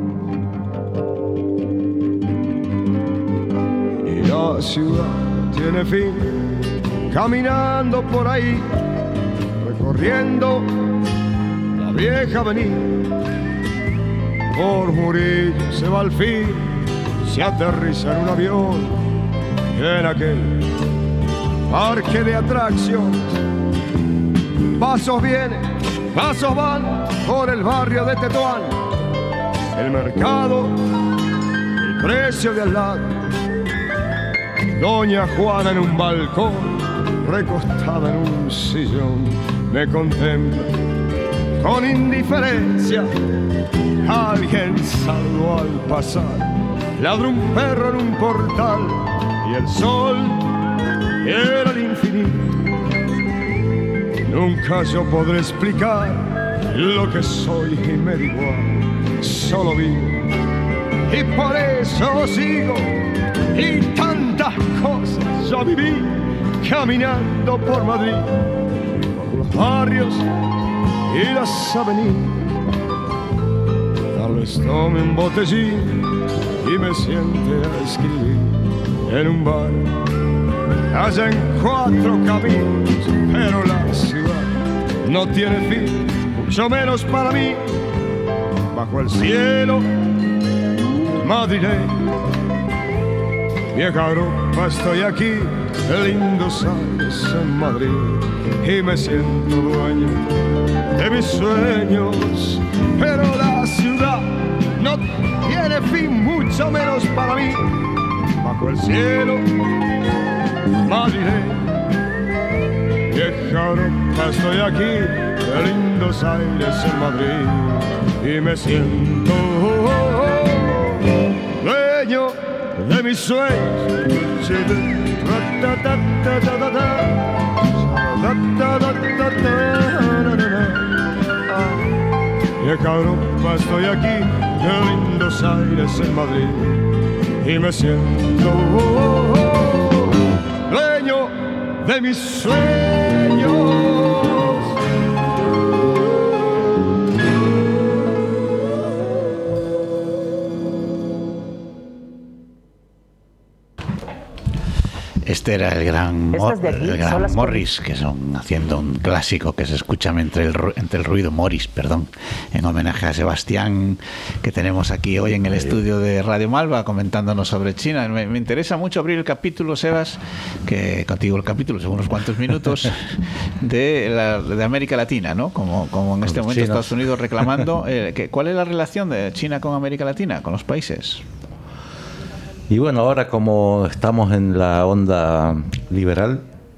S4: y la ciudad tiene fin, caminando por ahí, recorriendo la vieja avenida. Por Murillo se va al fin, se aterriza en un avión en aquel parque de atracciones. Pasos vienen, pasos van por el barrio de Tetuán, el mercado, el precio de al lado. Doña Juana en un balcón, recostada en un sillón, me contempla con indiferencia. Alguien saludó al pasar, ladró un perro en un portal, y el sol era el infinito. Nunca yo podré explicar lo que soy y me da igual, solo vivo y por eso sigo. Y tantas cosas yo viví caminando por Madrid, por los barrios y las avenidas. Tal vez tome un botellín y me siente a escribir en un bar allá en 4 caminos, pero la ciudad no tiene fin, mucho menos para mí. Bajo el cielo madrileño, vieja Europa, estoy aquí, lindos aires en Madrid, y me siento dueño de mis sueños. Pero la ciudad no tiene fin, mucho menos para mí. Bajo el cielo madrileño, vieja Europa, estoy aquí, lindos aires en Madrid, y me siento dueño de mis sueños. Vieja Europa, estoy aquí, lindos aires en Madrid, y me siento dueño de mis sueños.
S2: Este era el gran Morris, que son haciendo un clásico que se escucha entre el ruido, Morris, perdón, en homenaje a Sebastián, que tenemos aquí hoy en el estudio de Radio Malva comentándonos sobre China. Me interesa mucho abrir el capítulo, Sebas, que contigo el capítulo son unos cuantos minutos, de América Latina, ¿no? Como en este momento Estados Unidos reclamando. ¿Cuál es la relación de China con América Latina, con los países?
S3: Y bueno, ahora como estamos en la onda liberal,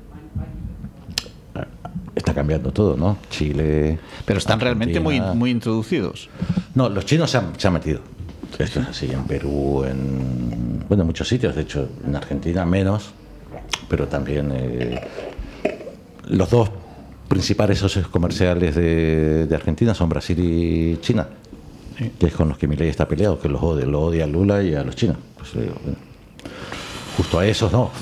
S3: está cambiando todo, ¿no? Chile...
S2: Pero están
S3: Argentina.
S2: realmente muy introducidos.
S3: No, los chinos se han metido. Esto es así, en Perú, en muchos sitios, de hecho, en Argentina menos, pero también los dos principales socios comerciales de Argentina son Brasil y China, sí, que es con los que Milei está peleado, que lo odia a Lula y a los chinos. Pues, bueno, justo a esos no.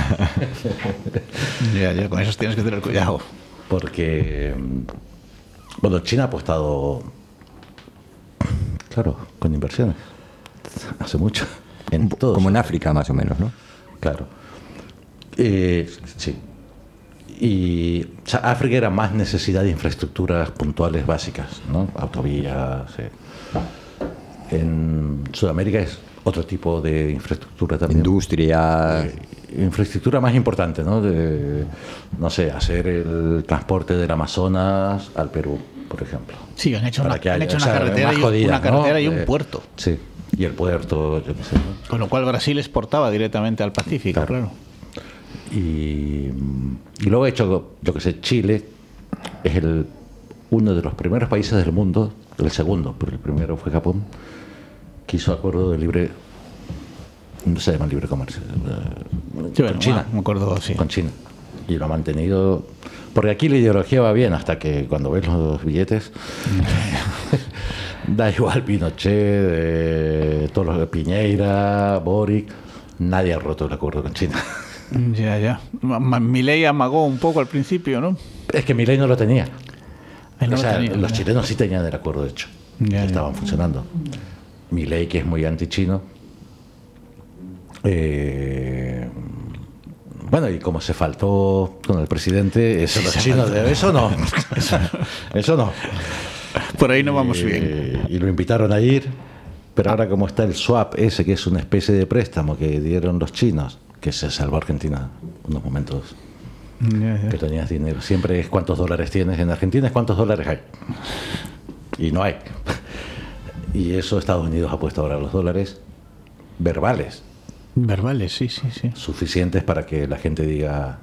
S2: Ya, con esos tienes que tener cuidado.
S3: Porque, bueno, China ha apostado, claro, con inversiones, hace mucho, en todo.
S1: Como en África, más o menos, ¿no?
S3: Claro. Sí. Y o sea, África era más necesidad de infraestructuras puntuales básicas, ¿no? Autovías. En Sudamérica es otro tipo de infraestructura también.
S1: Industria.
S3: Infraestructura más importante, ¿no? No sé, hacer el transporte del Amazonas al Perú, por ejemplo.
S2: Sí, han hecho una carretera, y un puerto.
S3: Sí, y el puerto, yo qué sé, ¿no?
S2: Con lo cual Brasil exportaba directamente al Pacífico, claro.
S3: Y luego he hecho, yo que sé, Chile es uno de los primeros países del mundo, el segundo, pero el primero fue Japón, que hizo acuerdo de libre, no se llama libre comercio,
S2: sí,
S3: con China.
S2: Me acuerdo, sí.
S3: Con China. Y lo ha mantenido, porque aquí la ideología va bien, hasta que cuando ves los billetes da igual Pinochet, todos los de Piñera, Boric, nadie ha roto el acuerdo con China.
S2: Ya. Milei amagó un poco al principio, ¿no?
S3: Es que Milei no lo tenía. Los chilenos sí tenían el acuerdo hecho. Estaban funcionando. Milei, que es muy anti-chino. Bueno, y como se faltó con el presidente, eso los chinos, eso no. Eso no.
S2: Por ahí no vamos bien.
S3: Y lo invitaron a ir, pero ahora como está el swap ese, que es una especie de préstamo que dieron los chinos, que se salvó Argentina unos momentos que tenías dinero. Siempre es cuántos dólares tienes. En Argentina es cuántos dólares hay. Y no hay. Y eso Estados Unidos ha puesto ahora los dólares verbales.
S2: Verbales, sí.
S3: Suficientes para que la gente diga,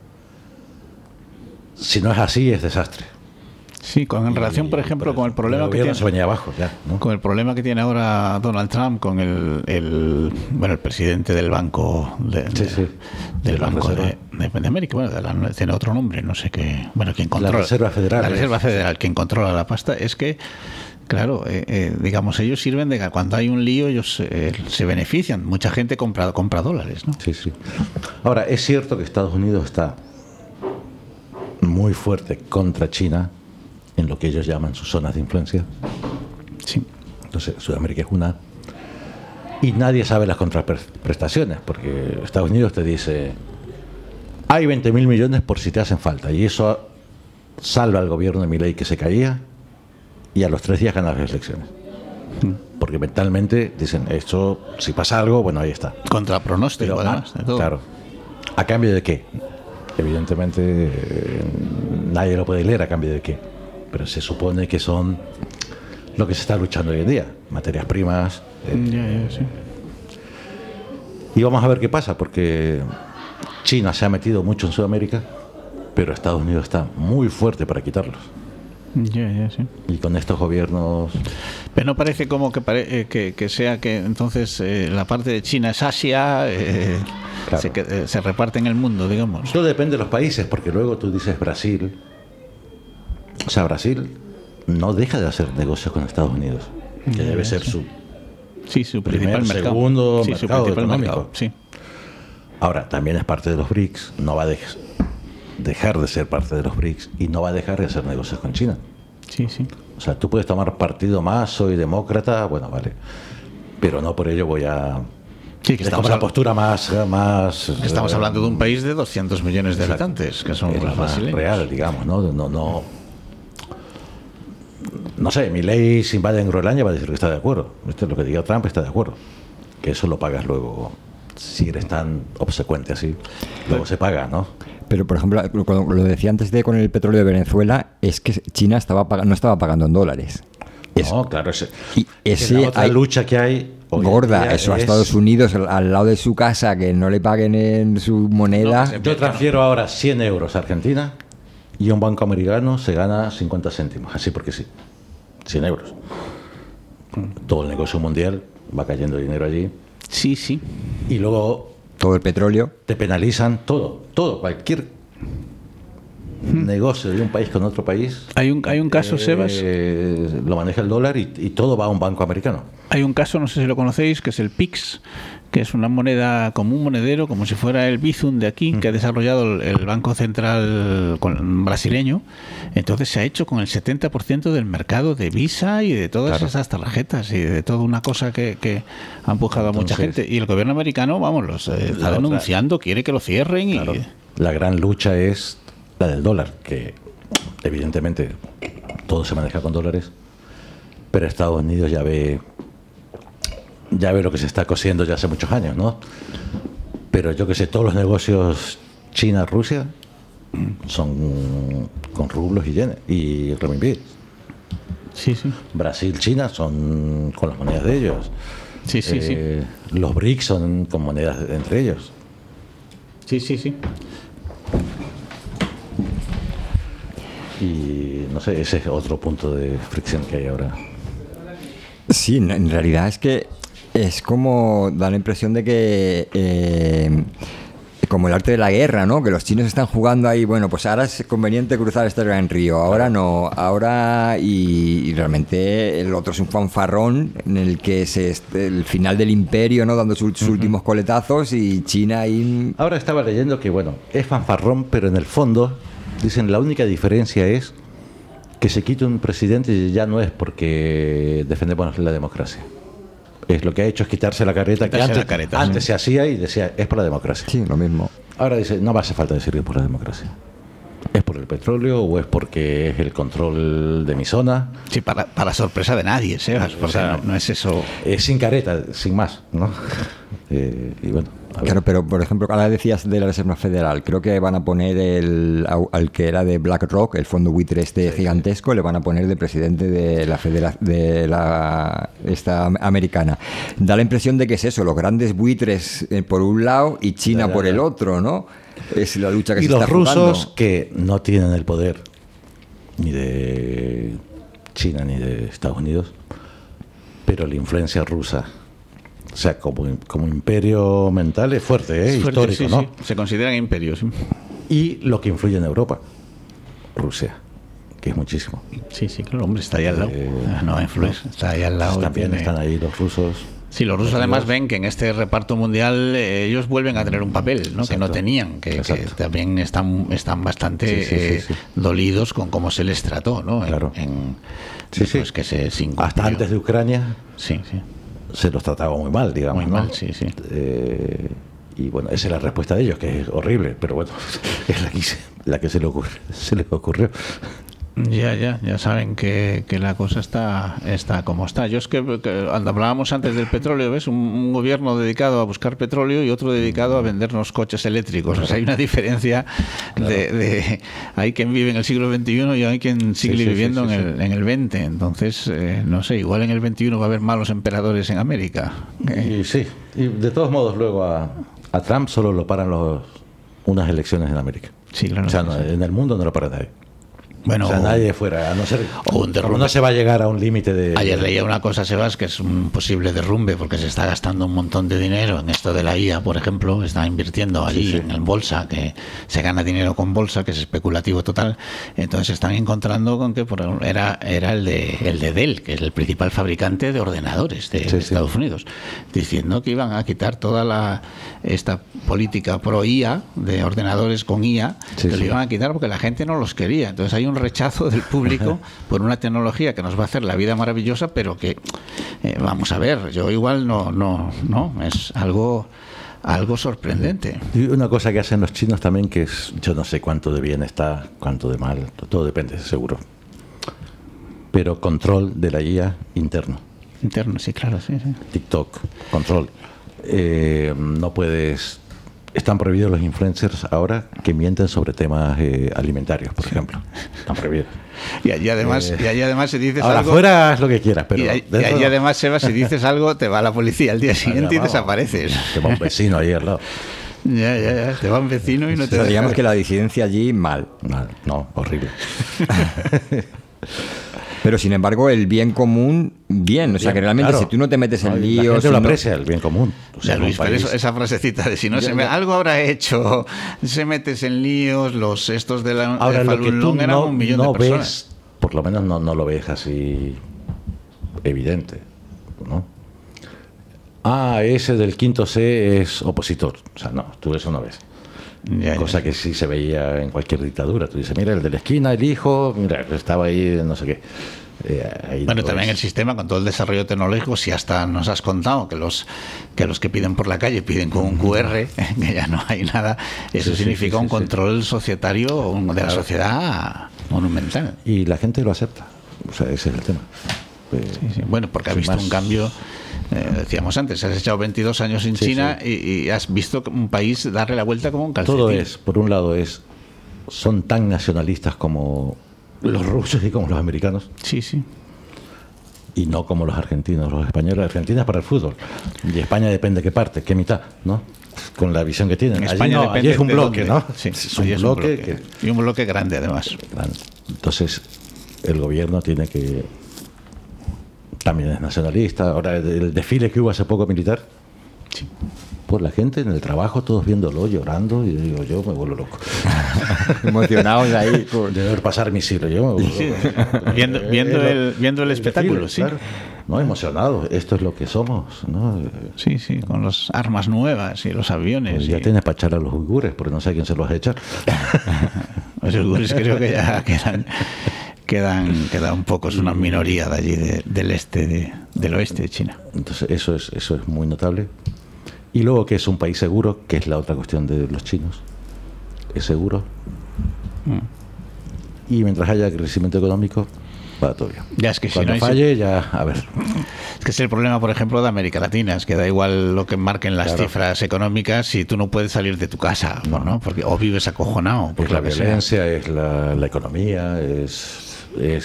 S3: si no es así, es desastre.
S2: Sí, en relación, por ejemplo, con el problema que tiene,
S3: se venía abajo, ya, ¿no?
S2: Con el problema que tiene ahora Donald Trump con el presidente del banco del Banco de América, tiene otro nombre, no sé qué, quien controla
S3: la Reserva Federal.
S2: La Reserva Federal, quien controla la pasta, es que claro, digamos, ellos sirven de que cuando hay un lío ellos se benefician. Mucha gente compra dólares, ¿no?
S3: Sí. Ahora, es cierto que Estados Unidos está muy fuerte contra China en lo que ellos llaman sus zonas de influencia.
S2: Sí.
S3: Entonces, Sudamérica es una. Y nadie sabe las contraprestaciones, porque Estados Unidos te dice, hay 20.000 millones por si te hacen falta. Y eso salva al gobierno de Milei, que se caía, y a los 3 días ganan las elecciones. Porque mentalmente dicen, esto, si pasa algo, bueno, ahí está.
S2: Contra pronóstico, además, de todo.
S3: Claro. ¿A cambio de qué? Evidentemente, nadie lo puede leer a cambio de qué. Pero se supone que son lo que se está luchando hoy en día. Materias primas.
S2: Sí.
S3: Y vamos a ver qué pasa, porque China se ha metido mucho en Sudamérica, pero Estados Unidos está muy fuerte para quitarlos.
S2: Sí.
S3: Y con estos gobiernos...
S2: Pero no parece como que sea que entonces la parte de China es Asia, claro. Se reparte en el mundo, digamos.
S3: Todo depende de los países, porque luego tú dices Brasil. O sea, Brasil no deja de hacer negocios con Estados Unidos, que debe ser su
S2: principal mercado.
S3: Segundo mercado económico.
S2: Sí.
S3: Ahora, también es parte de los BRICS, no va a dejar de ser parte de los BRICS y no va a dejar de hacer negocios con China.
S2: Sí.
S3: O sea, tú puedes tomar partido más, soy demócrata, bueno, vale, pero no por ello voy a...
S2: Sí, que estamos
S3: una postura más
S2: estamos hablando de un país de 200 millones de habitantes, que son los brasileños.
S3: Real, digamos, no sé, Milei si invade en Groenlandia va a decir que está de acuerdo. Esto es lo que diga Trump, está de acuerdo. Que eso lo pagas luego, si eres tan obsecuente así. Luego se paga, ¿no?
S1: Pero, por ejemplo, cuando lo decía antes con el petróleo de Venezuela, es que China no estaba pagando en dólares.
S3: No, claro.
S1: Y ese
S3: la otra lucha que hay
S1: gorda, eso a Estados Unidos, al lado de su casa, que no le paguen en su moneda.
S3: No, yo transfiero ahora 100 euros a Argentina y un banco americano se gana 50 céntimos, así porque sí. 100 euros. Todo el negocio mundial va cayendo dinero allí.
S2: Sí, sí.
S3: Y luego
S1: todo el petróleo.
S3: Te penalizan todo, cualquier negocio de un país con otro país.
S5: Hay un caso, Sebas.
S3: Lo maneja el dólar y todo va a un banco americano.
S5: Hay un caso, no sé si lo conocéis, que es el PIX, que es una moneda como un monedero, como si fuera el Bizum de aquí, que ha desarrollado el Banco Central brasileño. Entonces se ha hecho con el 70% del mercado de Visa y de todas esas tarjetas y de toda una cosa que ha empujado a mucha gente. Y el gobierno americano, vamos, está denunciando, quiere que lo cierren.
S3: Claro. La gran lucha es la del dólar, que evidentemente todo se maneja con dólares, pero Estados Unidos ya ve lo que se está cosiendo ya hace muchos años, ¿no? Pero yo que sé, todos los negocios China-Rusia son con rublos y yenes y renminbi.
S5: Sí, sí.
S3: Brasil-China son con las monedas de ellos.
S5: Sí, sí, sí.
S3: Los BRICS son con monedas entre ellos.
S5: Sí, sí, sí.
S3: Y no sé, ese es otro punto de fricción que hay ahora.
S1: Sí, en realidad es que es como da la impresión de que como el arte de la guerra, ¿no? Que los chinos están jugando ahí, bueno, pues ahora es conveniente cruzar este gran río, ahora no, ahora y realmente el otro es un fanfarrón en el que el final del imperio, ¿no? Dando sus últimos coletazos y China ahí.
S3: Ahora estaba leyendo que, bueno, es fanfarrón, pero en el fondo dicen la única diferencia es que se quite un presidente y ya no es porque defendemos la democracia. Es lo que ha hecho es quitarse la careta que antes se hacía y decía, es por la democracia.
S1: Sí, lo mismo.
S3: Ahora dice, no me hace falta decir que es por la democracia. ¿Es por el petróleo o es porque es el control de mi zona?
S5: Sí, para sorpresa de nadie, Sebas, porque no es eso.
S3: Sin careta, sin más, ¿no? Y bueno.
S1: Claro, pero por ejemplo, ahora decías de la Reserva Federal, creo que van a poner al que era de BlackRock, el fondo buitre gigantesco, le van a poner de presidente de esta americana. Da la impresión de que es eso, los grandes buitres por un lado y China por el otro, ¿no? Es la lucha que se está jugando. Y
S3: los rusos que no tienen el poder ni de China ni de Estados Unidos, pero la influencia rusa, o sea, como imperio mental es fuerte,
S5: es fuerte,
S3: histórico, ¿no?
S5: Sí. Se consideran imperios. Sí.
S3: Y lo que influye en Europa, Rusia, que es muchísimo.
S5: Sí, sí, claro, hombre, está ahí al lado. No influye, está ahí al lado.
S3: También están ahí los rusos.
S5: Sí, los rusos además ven que en este reparto mundial ellos vuelven a tener un papel, ¿no? Que no tenían, que también están bastante dolidos con cómo se les trató, ¿no?
S3: Claro.
S5: Pues que se
S3: hasta antes de Ucrania.
S5: Sí, sí.
S3: Se los trataba muy mal, digamos.
S5: Muy mal, sí, sí.
S3: Y bueno, esa es la respuesta de ellos, que es horrible, pero bueno, es la que se les ocurrió.
S5: Ya saben que la cosa está como está. Yo es que hablábamos antes del petróleo, ¿ves? Un gobierno dedicado a buscar petróleo y otro dedicado a vendernos coches eléctricos. O sea, hay una diferencia de hay quien vive en el siglo XXI y hay quien sigue viviendo en el XX. Entonces, no sé, igual en el XXI va a haber malos emperadores en América.
S3: Y de todos modos luego a Trump solo lo paran unas elecciones en América.
S5: Sí, claro.
S3: O sea, en el mundo no lo para nadie.
S5: Bueno,
S3: o sea, nadie de fuera, a no ser no se va a llegar a un límite de...
S2: Ayer leía una cosa, Sebas, que es un posible derrumbe porque se está gastando un montón de dinero en esto de la IA, por ejemplo, está invirtiendo allí en bolsa, que se gana dinero con bolsa, que es especulativo total. Entonces se están encontrando con que era el de Dell, que es el principal fabricante de ordenadores de Estados Unidos, diciendo que iban a quitar toda esta política pro IA de ordenadores con IA, que lo iban a quitar porque la gente no los quería. Entonces hay un rechazo del público por una tecnología que nos va a hacer la vida maravillosa, pero que vamos a ver, yo igual no es algo sorprendente.
S3: Y una cosa que hacen los chinos también, que es, yo no sé cuánto de bien está, cuánto de mal, todo depende, seguro, pero control de la IA interno,
S5: sí, claro, sí.
S3: TikTok, control. No puedes Están prohibidos los influencers ahora que mienten sobre temas alimentarios, por ejemplo. Están prohibidos.
S5: Y además si dices
S3: ahora
S5: algo...
S3: afuera haz lo que quieras, pero...
S5: Y además, Seba, si dices algo, te va la policía al día siguiente y desapareces.
S3: Te va un vecino ahí al lado.
S5: Ya. Te va un vecino y no te...
S1: O sea, digamos que la disidencia allí, mal.
S3: No, horrible.
S1: Pero sin embargo, el bien común, bien. O sea, que realmente si tú no te metes en líos...
S3: La gente lo aprecia, el bien común. O sea,
S5: Luis, pero esa frasecita de si no algo habrá hecho, se metes en líos, los estos de la...
S3: Ahora, lo que tú
S5: eran 1 millón de personas.
S3: Ves, por lo menos no lo ves así evidente, ¿no? Ese del quinto C es opositor. O sea, no, tú eso no ves. Cosa que sí se veía en cualquier dictadura. Tú dices, mira, el de la esquina, el hijo, mira, estaba ahí, no sé qué.
S5: Bueno, también el sistema, con todo el desarrollo tecnológico, si hasta nos has contado que los que piden por la calle piden con un QR, que ya no hay nada, eso significa un control societario de la sociedad monumental.
S3: Y la gente lo acepta. O sea, ese es el tema.
S5: Bueno, porque ha visto un cambio. Decíamos antes, has echado 22 años en China y has visto un país darle la vuelta como un calcetín.
S3: Todo por un lado son tan nacionalistas como los rusos y como los americanos.
S5: Sí.
S3: Y no como los argentinos, los españoles. Argentina es para el fútbol. Y España depende qué parte, qué mitad, ¿no? Con la visión que tienen.
S5: España
S3: allí es un bloque, ¿no?
S5: Sí,
S3: es un bloque.
S5: Y un bloque grande, además.
S3: Entonces, el gobierno tiene que... También es nacionalista. Ahora, el desfile que hubo hace poco militar, pues la gente en el trabajo, todos viéndolo, llorando, y digo, yo me vuelvo loco.
S1: Emocionados ahí.
S3: De ver pasar misiles, yo me vuelvo loco.
S5: Viendo el espectáculo,
S3: desfile, claro. No, emocionados, esto es lo que somos, ¿no?
S5: Sí, con las armas nuevas y los aviones.
S3: Pues ya tienes para echar a los uigures, porque no sé a quién se los va a echar.
S5: Los uigures creo que ya quedan pocos, una minoría de allí del oeste de China.
S3: Entonces eso es muy notable. Y luego que es un país seguro, que es la otra cuestión de los chinos. Es seguro. Y mientras haya crecimiento económico, va todo bien.
S5: Ya es que
S3: cuando
S5: si no
S3: falle, ya, a ver.
S5: Es que es el problema, por ejemplo, de América Latina, es que da igual lo que marquen las cifras económicas si tú no puedes salir de tu casa, ¿no? Porque o vives acojonado.
S3: Pues la violencia, es la economía, es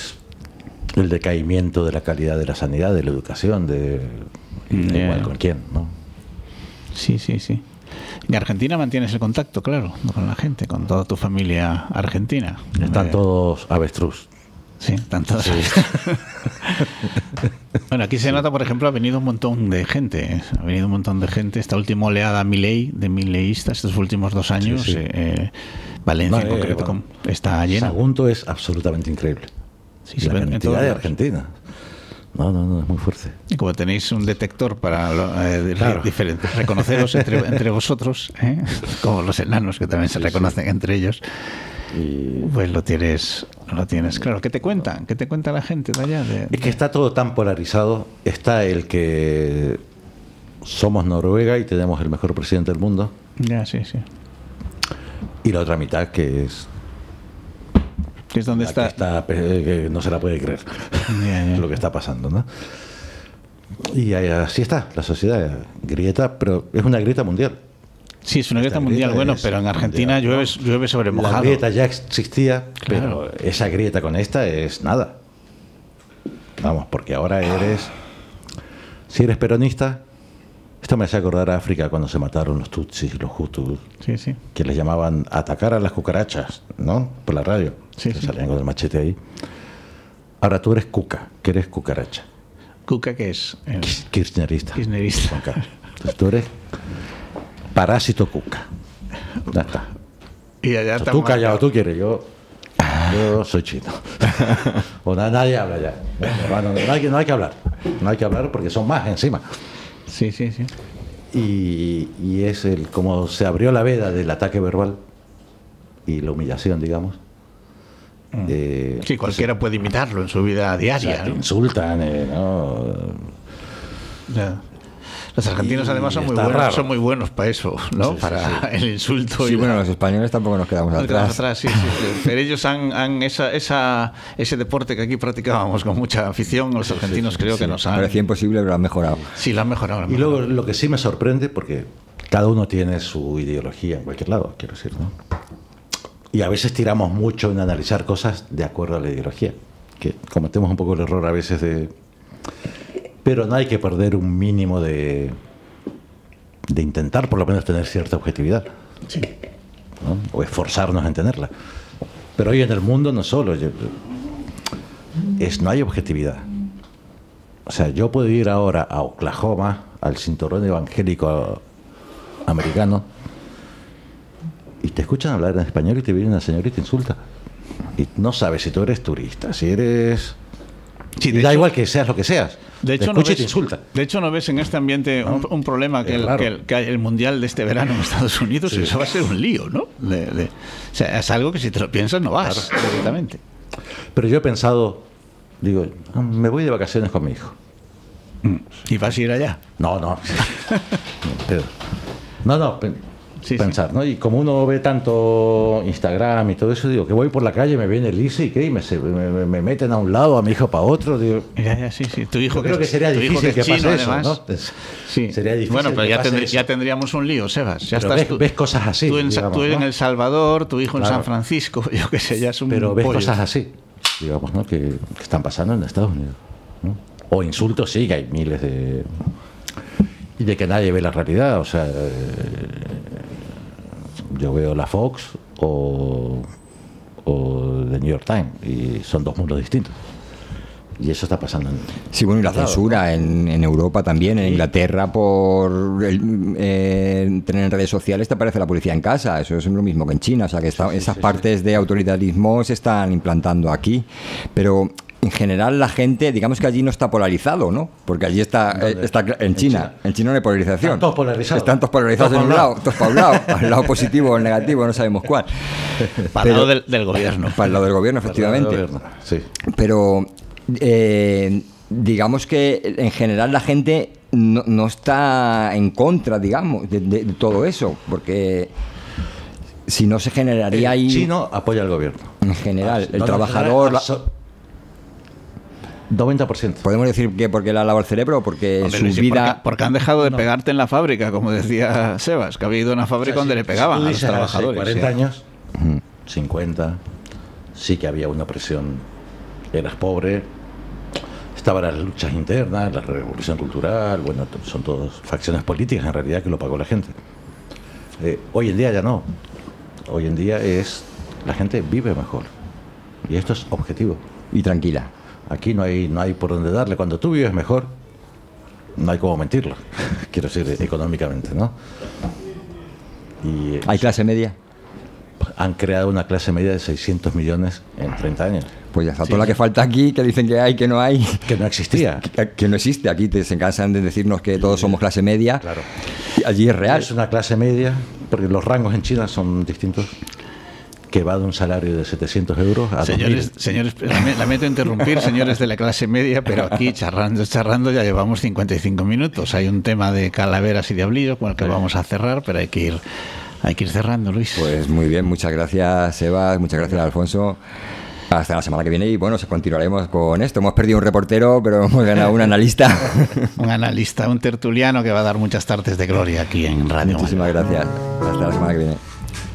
S3: el decaimiento de la calidad de la sanidad, de la educación, igual con quién, ¿no?
S5: Sí. En Argentina mantienes el contacto, claro, con la gente, con toda tu familia argentina.
S3: Están todos avestruz.
S5: Sí, están todos avestruz. Bueno, aquí se nota, por ejemplo, ha venido un montón de gente. Esta última oleada de mileístas, estos últimos 2 años, Valencia en concreto, está llena.
S3: Sagunto es absolutamente increíble. La cantidad de Argentina. No, es muy fuerte.
S5: Y como tenéis un detector para diferentes, reconoceros entre vosotros, como los enanos que también se reconocen entre ellos, pues lo tienes claro. ¿Qué te cuentan? ¿Qué te cuenta la gente de allá?
S3: Es que está todo tan polarizado. Está el que somos Noruega y tenemos el mejor presidente del mundo.
S5: Ya, sí.
S3: Y la otra mitad que es
S5: donde está
S3: que no se la puede creer lo que está pasando, ¿no? Y así está la sociedad, grieta, pero es una grieta mundial.
S5: Sí, es una grieta mundial, pero en Argentina mundial, llueve sobre mojado.
S3: La grieta ya existía, claro. Pero esa grieta con esta es nada. Vamos, porque ahora si eres peronista, esto me hace acordar a África cuando se mataron los tutsis y los hutus, que les llamaban atacar a las cucarachas, ¿no? Por la radio. Salían con el machete ahí. Ahora tú eres cuca, que eres cucaracha.
S5: ¿Cuca qué es?
S3: Kirchnerista. Entonces tú eres parásito cuca. Ya está.
S5: Y allá
S3: tú callado, tú quieres, yo soy chino. O nadie habla ya. No hay que hablar. No hay que hablar porque son más encima.
S5: Sí.
S3: Y es como se abrió la veda del ataque verbal y la humillación, digamos.
S5: Sí, cualquiera puede imitarlo en su vida diaria.
S3: Te insultan, ¿no?
S5: Ya. Los argentinos además son muy buenos para eso, ¿no? Para el insulto.
S1: Sí, bueno, los españoles tampoco nos quedamos atrás.
S5: Sí. Pero ellos han ese deporte que aquí practicábamos con mucha afición, los argentinos creo que nos han...
S1: Parecía imposible, pero lo han mejorado.
S5: Sí, lo han mejorado.
S3: Y luego lo que sí me sorprende, porque cada uno tiene su ideología en cualquier lado, quiero decir, ¿no? Y a veces tiramos mucho en analizar cosas de acuerdo a la ideología, que cometemos un poco el error a veces de... Pero no hay que perder un mínimo de intentar por lo menos tener cierta objetividad,
S5: Sí.
S3: ¿no? O esforzarnos en tenerla. Pero hoy en el mundo no solo, no hay objetividad. O sea, yo puedo ir ahora a Oklahoma, al cinturón evangélico americano, y te escuchan hablar en español y te viene una señora y te insulta. Y no sabes si tú eres turista, si eres...
S5: Sí,
S3: y
S5: de
S3: da
S5: hecho-
S3: igual que seas lo que seas.
S5: De hecho,
S3: te
S5: no
S3: escucha y
S5: ves,
S3: te insulta.
S5: de hecho, no ves en este ambiente un problema que,
S3: Claro.
S5: que hay el mundial de este verano en Estados Unidos,
S3: Sí.
S5: eso va a ser un lío, ¿no? O sea, es algo que si te lo piensas no vas directamente.
S3: Pero yo he pensado, digo, me voy de vacaciones con mi hijo.
S5: Y vas a ir allá.
S3: No. Pero,
S5: Sí,
S3: pensar, ¿no? Y como uno ve tanto Instagram y todo eso, digo, que voy por la calle, me viene el ICE y ¿qué? Y me meten a un lado, a mi hijo para otro, digo...
S5: Ya, sí. Tu hijo
S3: Yo creo que sería
S5: tu hijo
S3: difícil que
S5: es chino,
S3: pase eso,
S5: además.
S3: ¿no?
S5: Sí.
S3: Sería difícil.
S5: Bueno, pero
S3: que
S5: ya,
S3: pase eso.
S5: ya tendríamos un lío, Sebas. Ya
S3: Pero
S5: estás
S3: ves cosas así,
S5: Tú en,
S3: digamos,
S5: tú en
S3: ¿no?
S5: El Salvador, tu hijo en
S3: Claro.
S5: San Francisco, yo qué sé, ya es un
S3: Pero ves
S5: pollo.
S3: cosas así, digamos, ¿no? Que están pasando en Estados Unidos, ¿no? O insultos, sí, que hay miles de... Y de que nadie ve la realidad, o sea... yo veo la Fox o The New York Times y son dos mundos distintos. Y eso está pasando en...
S1: Sí, bueno, y la censura en Europa también, en Inglaterra, por tener en redes sociales te aparece la policía en casa. Eso es lo mismo que en China. O sea, que esas partes de autoritarismo se están implantando aquí. Pero en general la gente, digamos que allí no está polarizado, ¿no? Porque allí está en China. En China no hay polarización.
S3: Están todos polarizados.
S1: Están todos polarizados
S3: Todos
S1: en un lado, todos para un lado. Al lado positivo o el negativo, no sabemos cuál.
S5: Para el lado del gobierno.
S1: Para el lado del gobierno, efectivamente.
S3: Sí.
S1: Pero digamos que en general la gente no está en contra, digamos, de todo eso, porque si no se generaría ahí...
S3: El chino apoya al gobierno.
S1: En general, el
S3: No,
S1: trabajador...
S3: 90%.
S1: ¿Podemos decir que porque le ha lavado el cerebro o porque
S5: Hombre,
S1: su
S5: Luis,
S1: vida...
S5: porque han dejado de pegarte en la fábrica, como decía Sebas, que había ido a una fábrica donde le pegaban a los trabajadores.
S3: Hace 40
S5: sí.
S3: años, 50, sí que había una presión. Eras pobre, estaban las luchas internas, la revolución cultural, bueno, son todas facciones políticas en realidad que lo pagó la gente. Hoy en día ya no. Hoy en día la gente vive mejor. Y esto es objetivo.
S1: Y tranquila.
S3: Aquí no hay por dónde darle. Cuando tú vives mejor, no hay cómo mentirlo. Quiero decir, económicamente, ¿no? Y
S1: ¿Hay clase media?
S3: han creado una clase media de 600 millones en 30 años.
S1: Pues ya está, toda la que falta aquí, que dicen que hay, que no hay...
S3: Que no existía.
S1: Que no existe. Aquí se cansan de decirnos que todos somos clase media.
S3: Claro.
S1: Y allí es real.
S3: Es una clase media, porque los rangos en China son distintos, que va de un salario de 700 euros a 2.000.
S5: Señores, lamento interrumpir, señores de la clase media, pero aquí charrando ya llevamos 55 minutos. Hay un tema de calaveras y diablillos con el que vamos a cerrar, pero hay que ir cerrando, Luis.
S1: Pues muy bien, muchas gracias, Sebas, muchas gracias, Alfonso. Hasta la semana que viene y bueno, continuaremos con esto. Hemos perdido un reportero, pero hemos ganado un analista.
S5: Un analista, un tertuliano que va a dar muchas tardes de gloria aquí en Radio
S1: Muchísimas gracias. Hasta la semana que viene.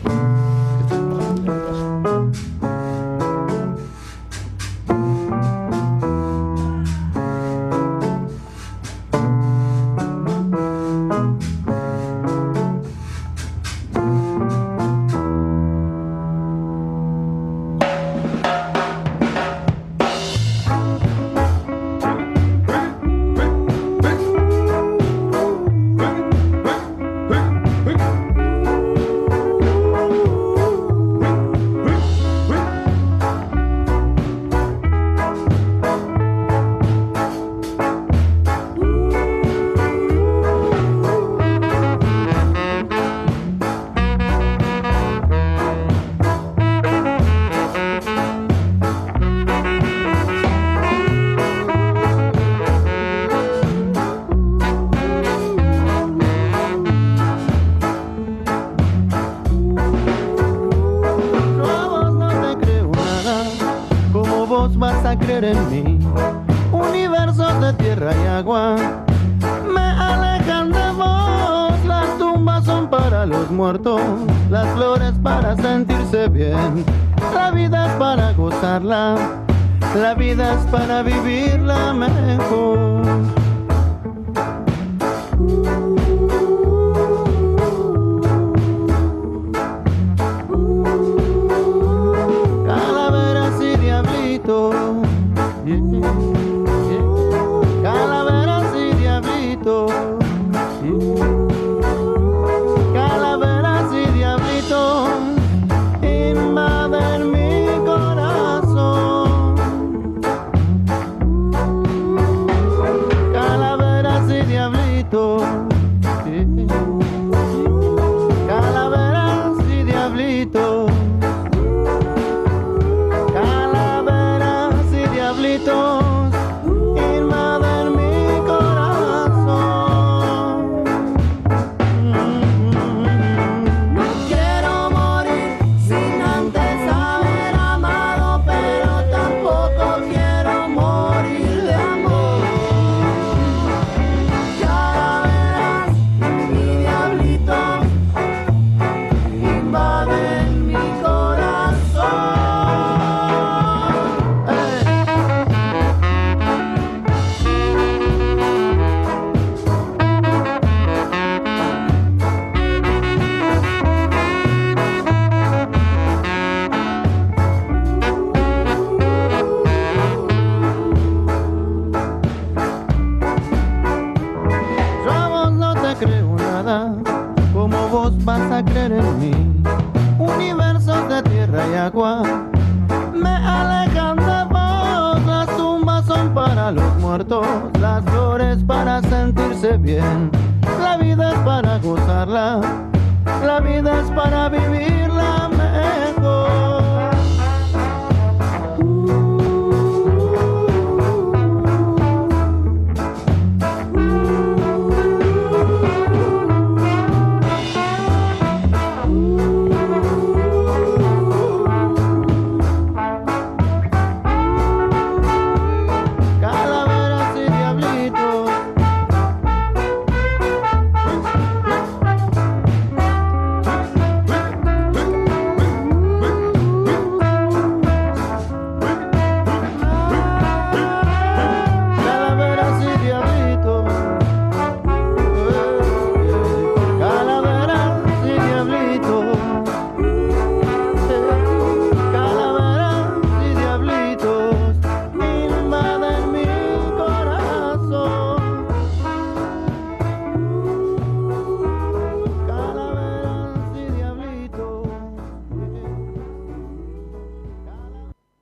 S6: Vas a creer en mí. Universos de tierra y agua me alejan de vos. Las tumbas son para los muertos, las flores para sentirse bien. La vida es para gozarla, la vida es para vivirla mejor. Calaveras y diablitos, calaveras y diablitos, calaveras y diablitos invaden mi corazón. Calaveras y diablitos, calaveras y diablitos, calaveras y diablitos invaden mi corazón. No quiero morir sin antes haber amado, pero tampoco quiero morir de amor. Calaveras y diablitos invaden mi corazón. Yo a vos no te creo nada, como vos vas a creer en mí. Universos de tierra y agua me alejan de vos. Las tumbas son para los muertos, las flores para sentirse bien. La vida es para gozarla, la vida es para vivirla mejor.